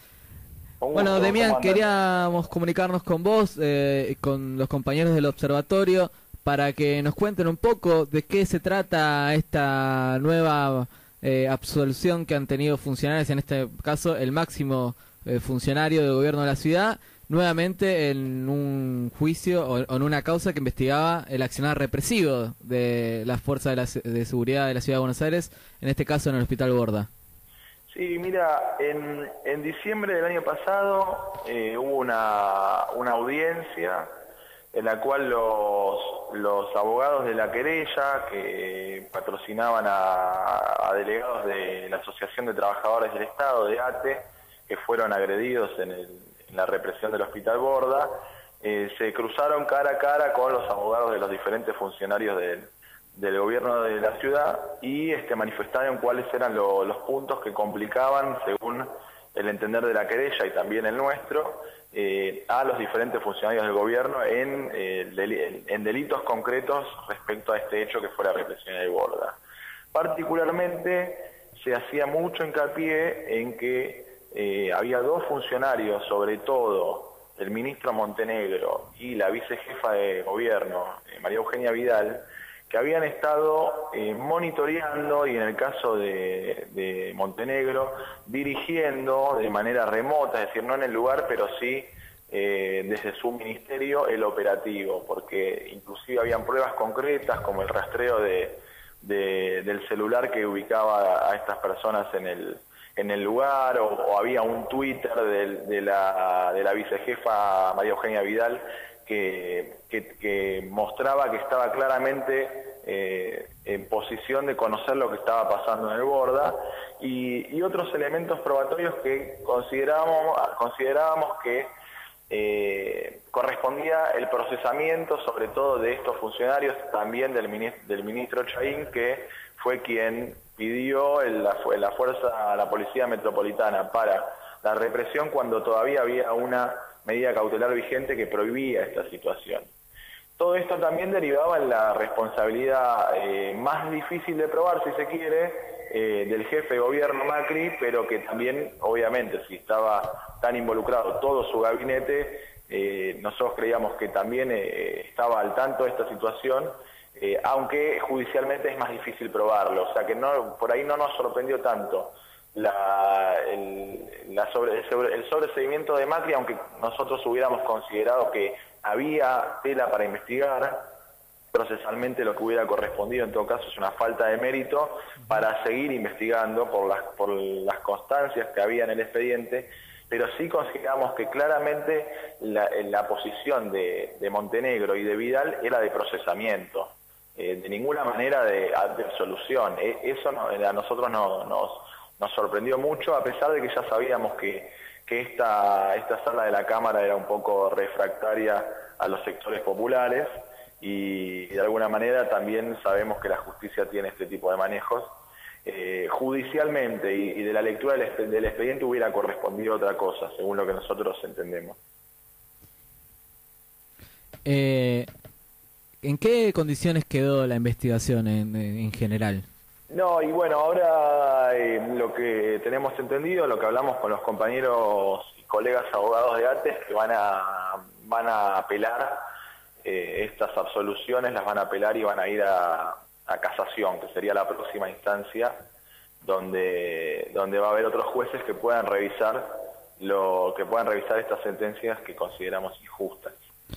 Un Bueno, gusto, Demián, ¿cómo andan? queríamos comunicarnos con vos eh, y con los compañeros del observatorio para que nos cuenten un poco de qué se trata esta nueva eh, absolución que han tenido funcionarios, en este caso el máximo eh, funcionario del gobierno de la ciudad, nuevamente en un juicio o, o en una causa que investigaba el accionar represivo de las fuerzas de, la, de seguridad de la ciudad de Buenos Aires, en este caso en el Hospital Borda. Sí, mira, en, en diciembre del año pasado eh, hubo una, una audiencia en la cual los, los abogados de la querella, que patrocinaban a, a delegados de la Asociación de Trabajadores del Estado, de A T E, que fueron agredidos en, el, en la represión del Hospital Borda, eh, se cruzaron cara a cara con los abogados de los diferentes funcionarios del, del gobierno de la ciudad y este, manifestaron cuáles eran lo, los puntos que complicaban, según el entender de la querella y también el nuestro, eh, a los diferentes funcionarios del gobierno en, eh, del, en delitos concretos respecto a este hecho que fue la represión del Borda. Particularmente se hacía mucho hincapié en que eh, había dos funcionarios, sobre todo el ministro Montenegro y la vicejefa de gobierno, eh, María Eugenia Vidal, que habían estado eh, monitoreando y en el caso de, de Montenegro dirigiendo de manera remota, es decir, no en el lugar, pero sí eh, desde su ministerio el operativo, porque inclusive habían pruebas concretas como el rastreo de, de, del celular que ubicaba a estas personas en el, en el lugar, o, o había un Twitter de, de, la, de la vicejefa María Eugenia Vidal Que, que, que mostraba que estaba claramente eh, en posición de conocer lo que estaba pasando en el Borda, y, y otros elementos probatorios que considerábamos, considerábamos que eh, correspondía el procesamiento sobre todo de estos funcionarios, también del ministro, del ministro Chaín, que fue quien pidió el, la, la fuerza, la Policía Metropolitana para la represión cuando todavía había una medida cautelar vigente que prohibía esta situación. Todo esto también derivaba en la responsabilidad eh, más difícil de probar, si se quiere, eh, del jefe de gobierno Macri, pero que también, obviamente, si estaba tan involucrado todo su gabinete, eh, nosotros creíamos que también eh, estaba al tanto de esta situación, eh, aunque judicialmente es más difícil probarlo, o sea que no, por ahí no nos sorprendió tanto La, el, la sobre, el, sobre, el sobreseguimiento de Macri, aunque nosotros hubiéramos considerado que había tela para investigar, procesalmente lo que hubiera correspondido en todo caso es una falta de mérito para seguir investigando por las, por las constancias que había en el expediente, pero sí consideramos que claramente la, la posición de, de Montenegro y de Vidal era de procesamiento, eh, de ninguna manera de, de absolución. E, eso no, a nosotros no, nos... Nos sorprendió mucho, a pesar de que ya sabíamos que, que esta, esta sala de la Cámara era un poco refractaria a los sectores populares y, y de alguna manera también sabemos que la justicia tiene este tipo de manejos. eh, judicialmente y, y de la lectura del, exp- del expediente hubiera correspondido otra cosa, según lo que nosotros entendemos. Eh, ¿En qué condiciones quedó la investigación en, en general? No, y bueno, ahora eh, lo que tenemos entendido, lo que hablamos con los compañeros y colegas abogados de ATE, es que van a, van a apelar eh, estas absoluciones, las van a apelar y van a ir a, a casación, que sería la próxima instancia, donde, donde va a haber otros jueces que puedan revisar lo que puedan revisar estas sentencias que consideramos injustas.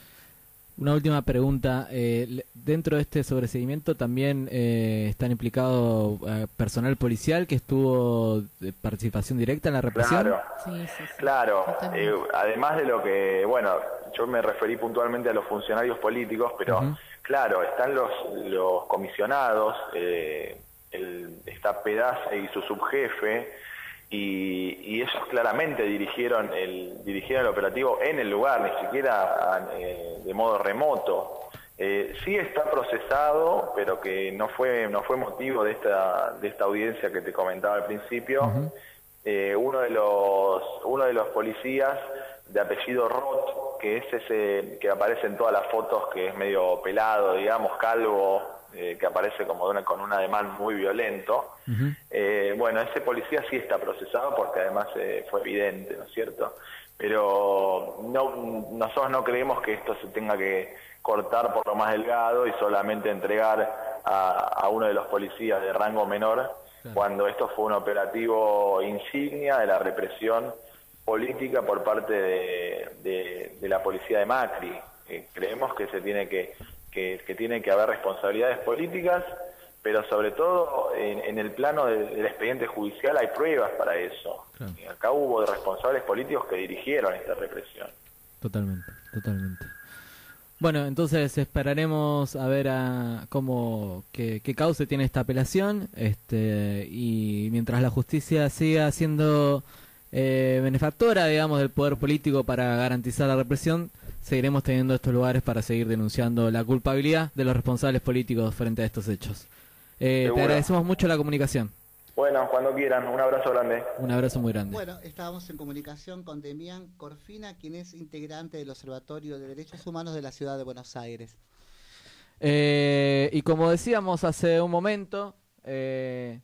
Una última pregunta. Eh, dentro de este sobreseguimiento también eh, están implicados eh, personal policial que estuvo de participación directa en la represión. Claro, sí, sí, sí. claro. Eh, además de lo que, bueno, yo me referí puntualmente a los funcionarios políticos, pero uh-huh. claro, están los, los comisionados, eh, el, está Pedaza y su subjefe, Y, y ellos claramente dirigieron el dirigieron el operativo en el lugar, ni siquiera eh, de modo remoto. Eh, sí está procesado, pero que no fue no fue motivo de esta de esta audiencia que te comentaba al principio. Uh-huh. eh, uno de los uno de los policías de apellido Roth, que es ese que aparece en todas las fotos, que es medio pelado, digamos, calvo, Eh, que aparece como de una, con un ademán muy violento. Uh-huh. Eh, bueno, ese policía sí está procesado porque además eh, fue evidente, ¿no es cierto? Pero no, nosotros no creemos que esto se tenga que cortar por lo más delgado y solamente entregar a, a uno de los policías de rango menor, claro, cuando esto fue un operativo insignia de la represión política por parte de, de, de la policía de Macri. Eh, creemos que se tiene que Que, que tiene que haber responsabilidades políticas, pero sobre todo en, en el plano del, del expediente judicial hay pruebas para eso. Claro. Y acá hubo responsables políticos que dirigieron esta represión. Totalmente, totalmente. Bueno, entonces esperaremos a ver a cómo qué, qué cauce tiene esta apelación, este y mientras la justicia siga siendo eh, benefactora, digamos, del poder político para garantizar la represión, seguiremos teniendo estos lugares para seguir denunciando la culpabilidad de los responsables políticos frente a estos hechos. Eh, te agradecemos mucho la comunicación. Bueno, cuando quieran, un abrazo grande. Un abrazo muy grande. Bueno, estábamos en comunicación con Demián Corfina, quien es integrante del Observatorio de Derechos Humanos de la Ciudad de Buenos Aires. Eh, y como decíamos hace un momento, eh,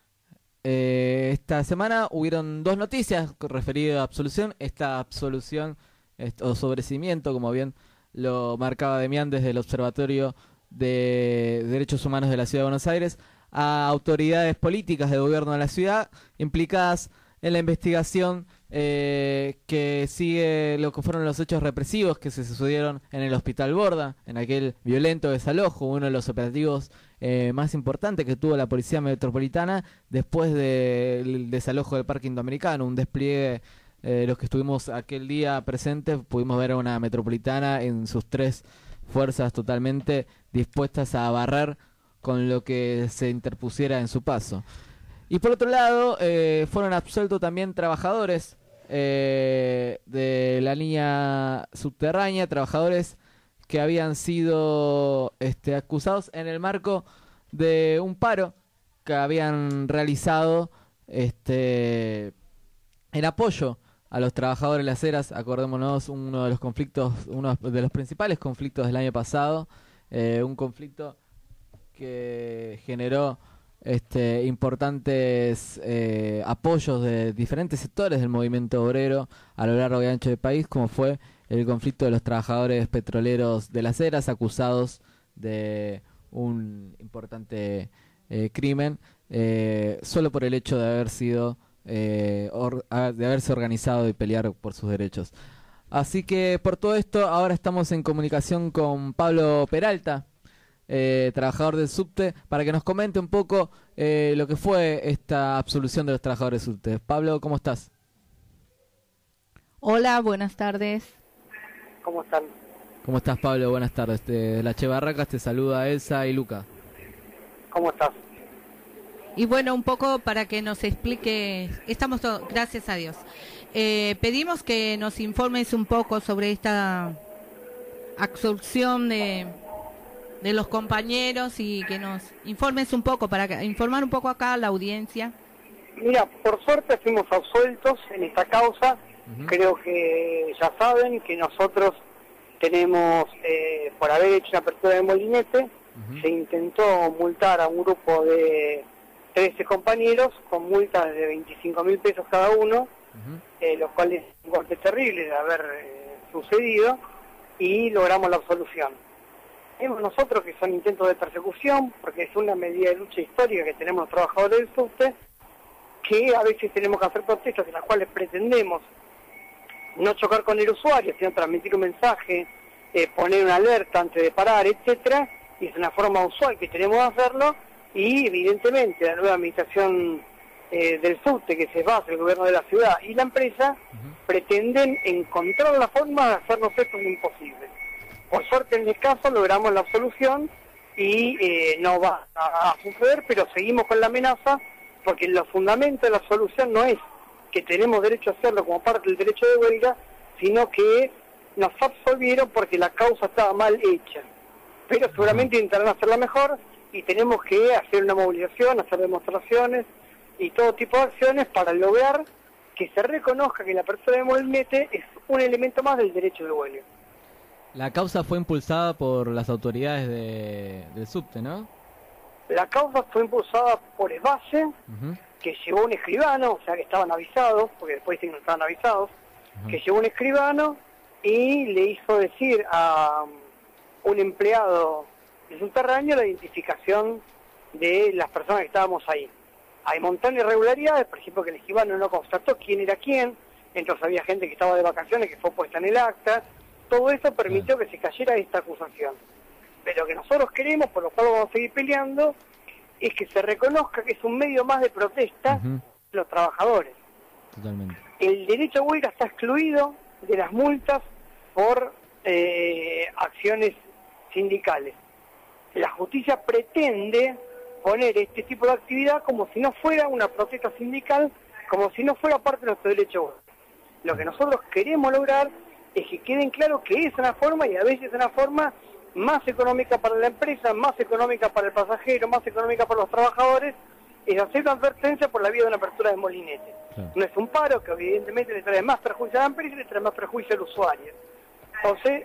eh, esta semana hubieron dos noticias referidas a absolución. Esta absolución o sobreseguimiento, como bien lo marcaba Demián desde el Observatorio de Derechos Humanos de la Ciudad de Buenos Aires, a autoridades políticas del gobierno de la ciudad implicadas en la investigación eh, que sigue lo que fueron los hechos represivos que se sucedieron en el Hospital Borda, en aquel violento desalojo, uno de los operativos eh, más importantes que tuvo la Policía Metropolitana después del desalojo del Parque Indoamericano, un despliegue. Eh, los que estuvimos aquel día presentes pudimos ver a una metropolitana en sus tres fuerzas totalmente dispuestas a barrer con lo que se interpusiera en su paso. Y por otro lado, eh, fueron absueltos también trabajadores eh, de la línea subterránea, trabajadores que habían sido este, acusados en el marco de un paro que habían realizado este, en apoyo a los trabajadores de las eras. Acordémonos, uno de los conflictos, uno de los principales conflictos del año pasado, eh, un conflicto que generó este, importantes eh, apoyos de diferentes sectores del movimiento obrero a lo largo y ancho del país, como fue el conflicto de los trabajadores petroleros de las eras, acusados de un importante eh, crimen, eh, solo por el hecho de haber sido Eh, or, de haberse organizado y pelear por sus derechos. Así que por todo esto ahora estamos en comunicación con Pablo Peralta, eh, trabajador del subte, para que nos comente un poco eh, lo que fue esta absolución de los trabajadores del subte. Pablo, ¿cómo estás? Hola, buenas tardes. ¿Cómo están? ¿Cómo estás, Pablo? Buenas tardes. De la Che Barracas te saluda Elsa y Luca. ¿Cómo estás? Y bueno, un poco para que nos explique, estamos todos, gracias a Dios. Eh, pedimos que nos informes un poco sobre esta absolución de, de los compañeros y que nos informes un poco, para que, informar un poco acá a la audiencia. Mira, por suerte fuimos absueltos en esta causa. Uh-huh. Creo que ya saben que nosotros tenemos, eh, por haber hecho una apertura de molinete, uh-huh. se intentó multar a un grupo de trece compañeros con multas de veinticinco mil pesos cada uno, uh-huh. eh, lo cual es un golpe terrible de haber eh, sucedido, y logramos la absolución. Vemos nosotros que son intentos de persecución, porque es una medida de lucha histórica que tenemos los trabajadores del subte, que a veces tenemos que hacer protestas en las cuales pretendemos no chocar con el usuario, sino transmitir un mensaje, eh, poner una alerta antes de parar, etcétera, y es una forma usual que tenemos de hacerlo, y evidentemente la nueva administración eh, del subte, que se basa el gobierno de la ciudad y la empresa, uh-huh. pretenden encontrar la forma de hacernos esto imposible. Por suerte en el caso logramos la absolución y eh, no va a, a suceder, pero seguimos con la amenaza, porque los fundamentos de la absolución no es que tenemos derecho a hacerlo como parte del derecho de huelga, sino que nos absolvieron porque la causa estaba mal hecha. Pero seguramente intentarán hacerla mejor y tenemos que hacer una movilización, hacer demostraciones y todo tipo de acciones para lograr que se reconozca que la apertura de molinete es un elemento más del derecho de huelga. La causa fue impulsada por las autoridades de, del subte, ¿no? La causa fue impulsada por ESBACE, uh-huh. que llevó un escribano, o sea que estaban avisados, porque después dicen que no estaban avisados, uh-huh. que llevó un escribano y le hizo decir a un empleado del subterráneo la identificación de las personas que estábamos ahí. Hay montones de irregularidades, por ejemplo que el escribano no constató quién era quién, entonces había gente que estaba de vacaciones que fue puesta en el acta. Todo eso permitió uh-huh. que se cayera esta acusación. Pero lo que nosotros queremos, por lo cual vamos a seguir peleando, es que se reconozca que es un medio más de protesta uh-huh. de los trabajadores. Totalmente. El derecho a huelga está excluido de las multas por eh, acciones sindicales. La justicia pretende poner este tipo de actividad como si no fuera una protesta sindical, como si no fuera parte de nuestro derecho a huelga. Lo que nosotros queremos lograr es que queden claro que es una forma, y a veces es una forma más económica para la empresa, más económica para el pasajero, más económica para los trabajadores, es hacer una advertencia por la vía de una apertura de molinete. Claro. No es un paro que evidentemente le trae más perjuicio a la empresa y le trae más perjuicio al usuario. Entonces,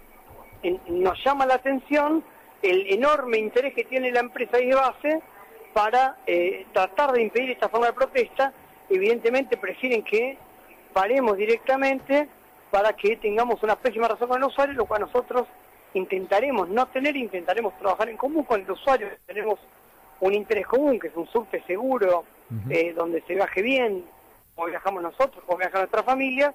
en, nos llama la atención el enorme interés que tiene la empresa de base para eh, tratar de impedir esta forma de protesta. Evidentemente prefieren que paremos directamente para que tengamos una pésima razón con el usuario, lo cual nosotros intentaremos no tener, intentaremos trabajar en común con el usuario. Tenemos un interés común, que es un subte seguro, uh-huh. eh, donde se viaje bien, como viajamos nosotros, como viaja nuestra familia,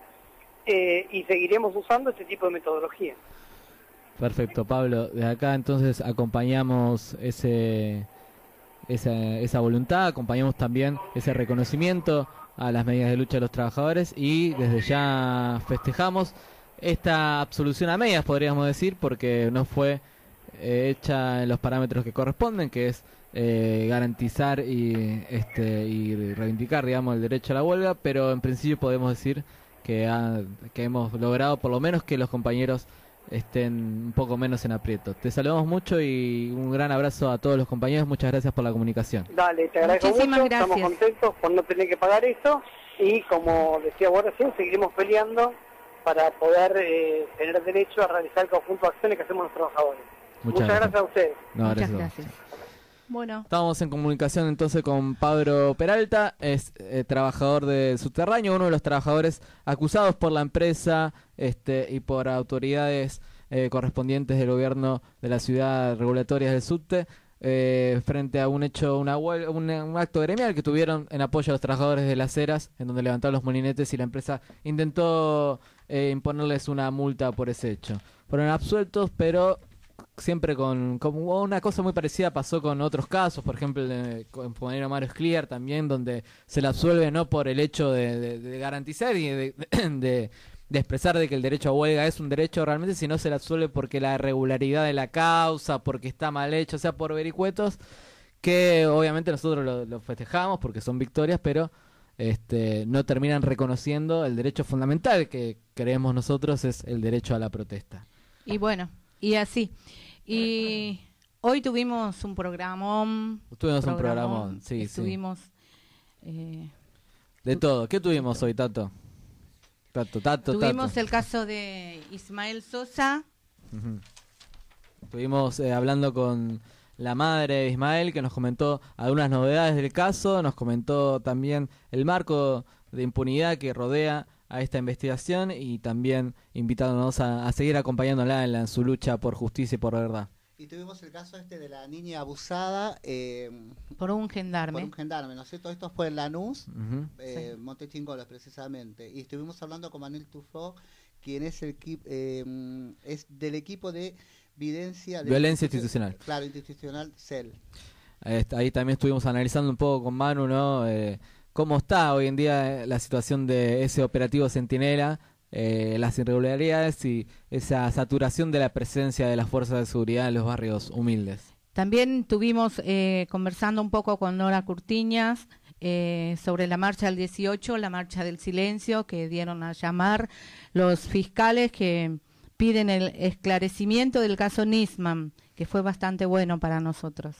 eh, y seguiremos usando este tipo de metodología. Perfecto, Pablo. De acá entonces acompañamos ese esa, esa voluntad, acompañamos también ese reconocimiento a las medidas de lucha de los trabajadores, y desde ya festejamos esta absolución a medias, podríamos decir, porque no fue eh, hecha en los parámetros que corresponden, que es eh, garantizar y este y reivindicar, digamos, el derecho a la huelga, pero en principio podemos decir que, ha, que hemos logrado por lo menos que los compañeros estén un poco menos en aprieto. Te saludamos mucho y un gran abrazo a todos los compañeros. Muchas gracias por la comunicación. Dale, te agradezco Muchísimas mucho. Gracias. Estamos contentos por no tener que pagar esto, y como decía vos recién, seguiremos peleando para poder eh, tener derecho a realizar el conjunto de acciones que hacemos los trabajadores. Muchas, Muchas gracias. gracias a ustedes. No, Muchas gracias. gracias. Bueno. Estamos en comunicación entonces con Pablo Peralta, es eh, trabajador de Subterráneo, uno de los trabajadores acusados por la empresa este y por autoridades eh, correspondientes del gobierno de la ciudad, regulatorias del subte, eh, frente a un hecho, una huelga, un, un acto gremial que tuvieron en apoyo a los trabajadores de las Heras, en donde levantaron los molinetes y la empresa intentó eh, imponerles una multa por ese hecho. Fueron absueltos, pero siempre con, como una cosa muy parecida pasó con otros casos, por ejemplo el de compañero Mario Scliar también, donde se le absuelve no por el hecho de, de, de garantizar y de, de, de, de expresar de que el derecho a huelga es un derecho realmente, sino se le absuelve porque la irregularidad de la causa, porque está mal hecho, o sea, por vericuetos, que obviamente nosotros lo, lo festejamos porque son victorias, pero este no terminan reconociendo el derecho fundamental que creemos nosotros es el derecho a la protesta. Y bueno, y así. Y Hoy tuvimos un programón. Tuvimos un programón, sí, Estuvimos... Eh, de todo. ¿Qué tuvimos hoy, Tato? Tato, Tato, Tuvimos Tato. el caso de Ismael Sosa. Uh-huh. Estuvimos eh, hablando con la madre de Ismael, que nos comentó algunas novedades del caso, nos comentó también el marco de impunidad que rodea a esta investigación y también invitándonos a, a seguir acompañándola en, la, en su lucha por justicia y por verdad. Y tuvimos el caso este de la niña abusada eh, por un gendarme. Por un gendarme, ¿no es cierto? Esto fue en Lanús, uh-huh. eh, sí. Montechingolos precisamente. Y estuvimos hablando con Manuel Tufo, quien es el eh, es del equipo de videncia de violencia institucional. Claro, institucional C E L. Ahí, ahí también estuvimos analizando un poco con Manu, ¿no? Eh, cómo está hoy en día la situación de ese operativo Centinela. Eh, las irregularidades y esa saturación de la presencia de las fuerzas de seguridad en los barrios humildes. También tuvimos eh, conversando un poco con Nora Curtiñas eh, sobre la marcha del dieciocho, la marcha del silencio que dieron a llamar los fiscales que piden el esclarecimiento del caso Nisman, que fue bastante bueno para nosotros.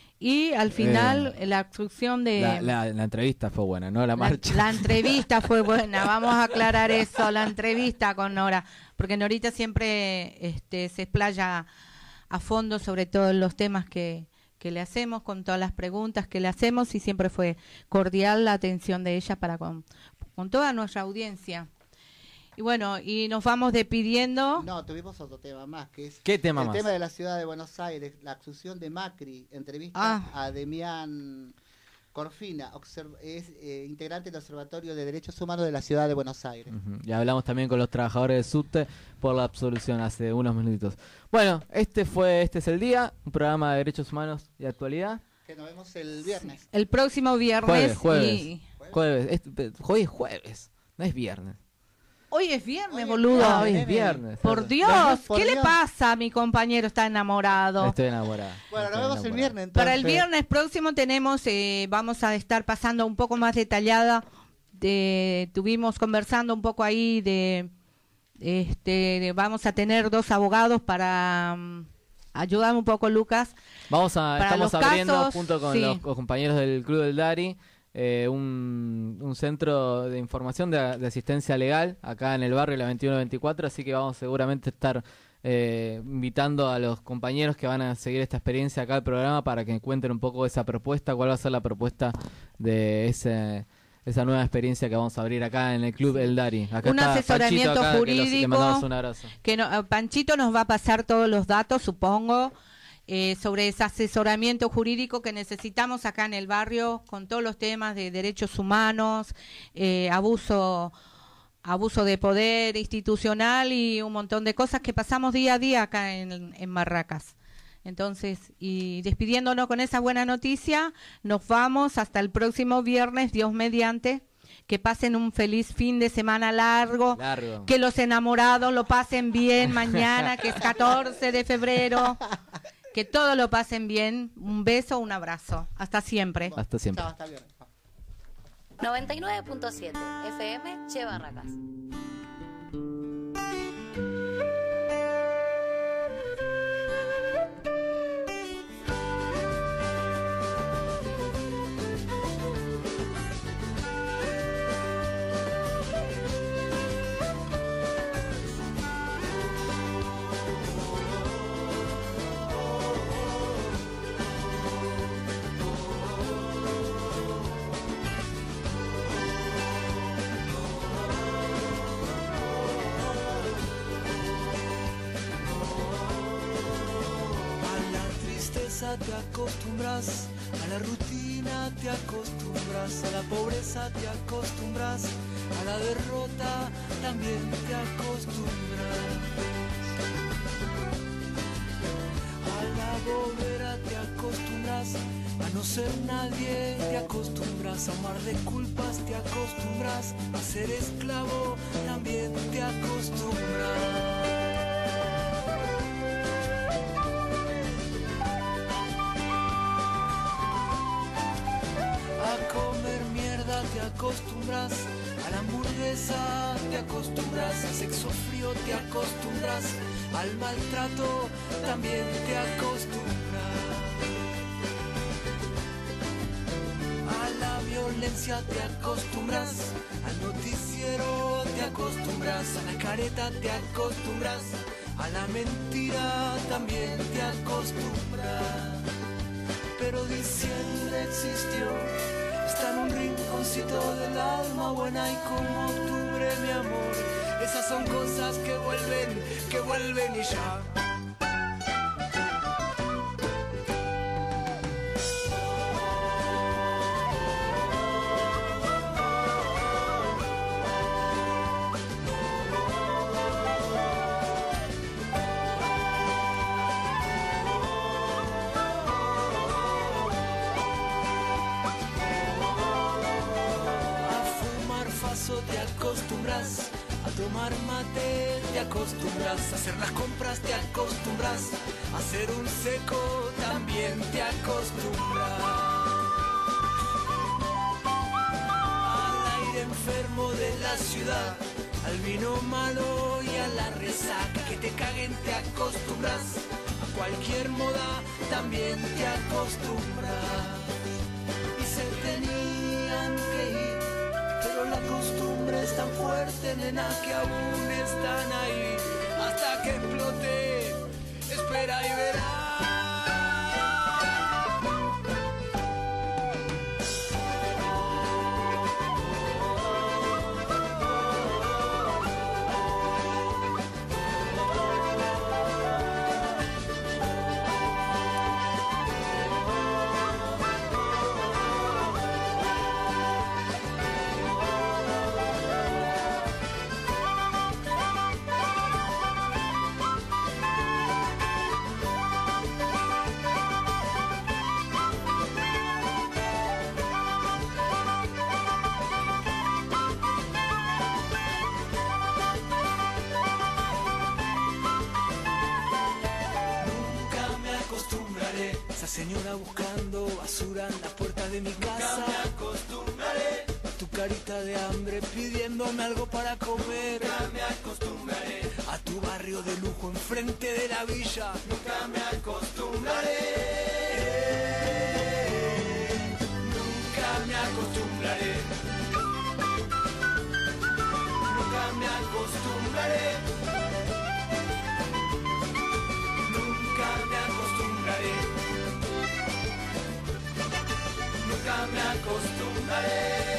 Y al final eh, la obstrucción de... La, la, la entrevista fue buena, ¿no? La, la marcha. La entrevista fue buena, vamos a aclarar eso, la entrevista con Nora, porque Norita siempre este, se explaya a fondo sobre todos los temas que, que le hacemos, con todas las preguntas que le hacemos, y siempre fue cordial la atención de ella para con, con toda nuestra audiencia. Y bueno, y nos vamos despidiendo. No, tuvimos otro tema más, que es ¿Qué tema el más? tema de la ciudad de Buenos Aires, la acusación de Macri, entrevista ah. a Demián Corfina, es eh, integrante del Observatorio de Derechos Humanos de la ciudad de Buenos Aires. Uh-huh. Y hablamos también con los trabajadores de SUTE por la absolución hace unos minutitos. Bueno, este fue este es el día, un programa de derechos humanos y actualidad. Que nos vemos el viernes. El próximo viernes. Jueves, jueves. Y... Jueves. Este, hoy es jueves, no es viernes. Hoy es viernes, hoy boludo. No, hoy es viernes. Por Dios, por ¿qué Dios? le pasa? Mi compañero está enamorado. Estoy enamorado. Bueno, Estoy nos vemos enamorado. el viernes. Entonces. Para el viernes próximo tenemos, eh, vamos a estar pasando un poco más detallada. De, tuvimos conversando un poco ahí de, este, de, vamos a tener dos abogados para um, ayudar un poco, Lucas. Vamos a, para estamos los abriendo casos, junto con sí. los, los compañeros del Club del Dari. Eh, un, un centro de información de, de asistencia legal acá en el barrio la veintiuno veinticuatro, así que vamos seguramente a estar eh, invitando a los compañeros que van a seguir esta experiencia acá al programa para que cuenten un poco esa propuesta, cuál va a ser la propuesta de ese, esa nueva experiencia que vamos a abrir acá en el Club El Dari. Acá un está asesoramiento Panchito acá, jurídico que los, le mandamos un abrazo. Que no, Panchito nos va a pasar todos los datos, supongo. Eh, sobre ese asesoramiento jurídico que necesitamos acá en el barrio con todos los temas de derechos humanos, eh, abuso abuso de poder institucional y un montón de cosas que pasamos día a día acá en, en Barracas. Entonces, y despidiéndonos con esa buena noticia, nos vamos hasta el próximo viernes, Dios mediante. Que pasen un feliz fin de semana largo, largo. Que los enamorados lo pasen bien mañana, que es catorce de febrero. Que todos lo pasen bien. Un beso, un abrazo. Hasta siempre. Hasta siempre. Chao, hasta viernes. noventa y nueve punto siete F M Che Barracas. Te acostumbras, a la rutina te acostumbras, a la pobreza te acostumbras, a la derrota también te acostumbras, a la bobera te acostumbras, a no ser nadie te acostumbras, a amar de culpas te acostumbras, a ser esclavo también te acostumbras. A comer mierda te acostumbras, a la hamburguesa te acostumbras, al sexo frío te acostumbras, al maltrato también te acostumbras. apariencia te acostumbras, al noticiero te acostumbras, a la careta te acostumbras, a la mentira también te acostumbras. Pero diciembre existió, está en un rinconcito del alma buena y como octubre, mi amor. Esas son cosas que vuelven, que vuelven y ya. Te acostumbras, a tomar mate te acostumbras, a hacer las compras te acostumbras, a hacer un seco también te acostumbras. Al aire enfermo de la ciudad, al vino malo y a la resaca, que te caguen te acostumbras, a cualquier moda también te acostumbras. Y se tenían que ir, pero la costumbre es tan fuerte, nena, que aún están ahí. Hasta que explote, espera y verás. Señora buscando basura en la puerta de mi casa. Nunca me acostumbraré a tu carita de hambre pidiéndome algo para comer. Nunca me acostumbraré a tu barrio de lujo enfrente de la villa. Nunca me acostumbraré. Nunca me acostumbraré. Nunca me acostumbraré. Nunca me acostumbraré. Nunca me acostumbraré,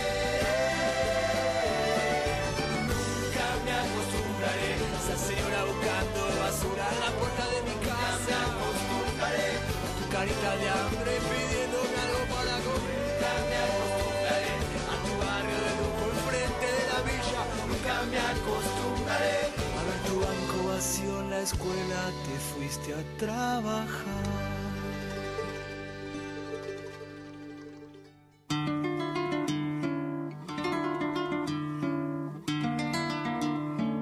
nunca me acostumbraré. Esa señora buscando basura en la puerta de mi casa. Nunca me acostumbraré. Tu carita de hambre pidiéndome algo para comer. Nunca me acostumbraré. A tu barrio de lujo enfrente de la villa. Nunca me acostumbraré. A ver tu banco vacío en la escuela, te fuiste a trabajar.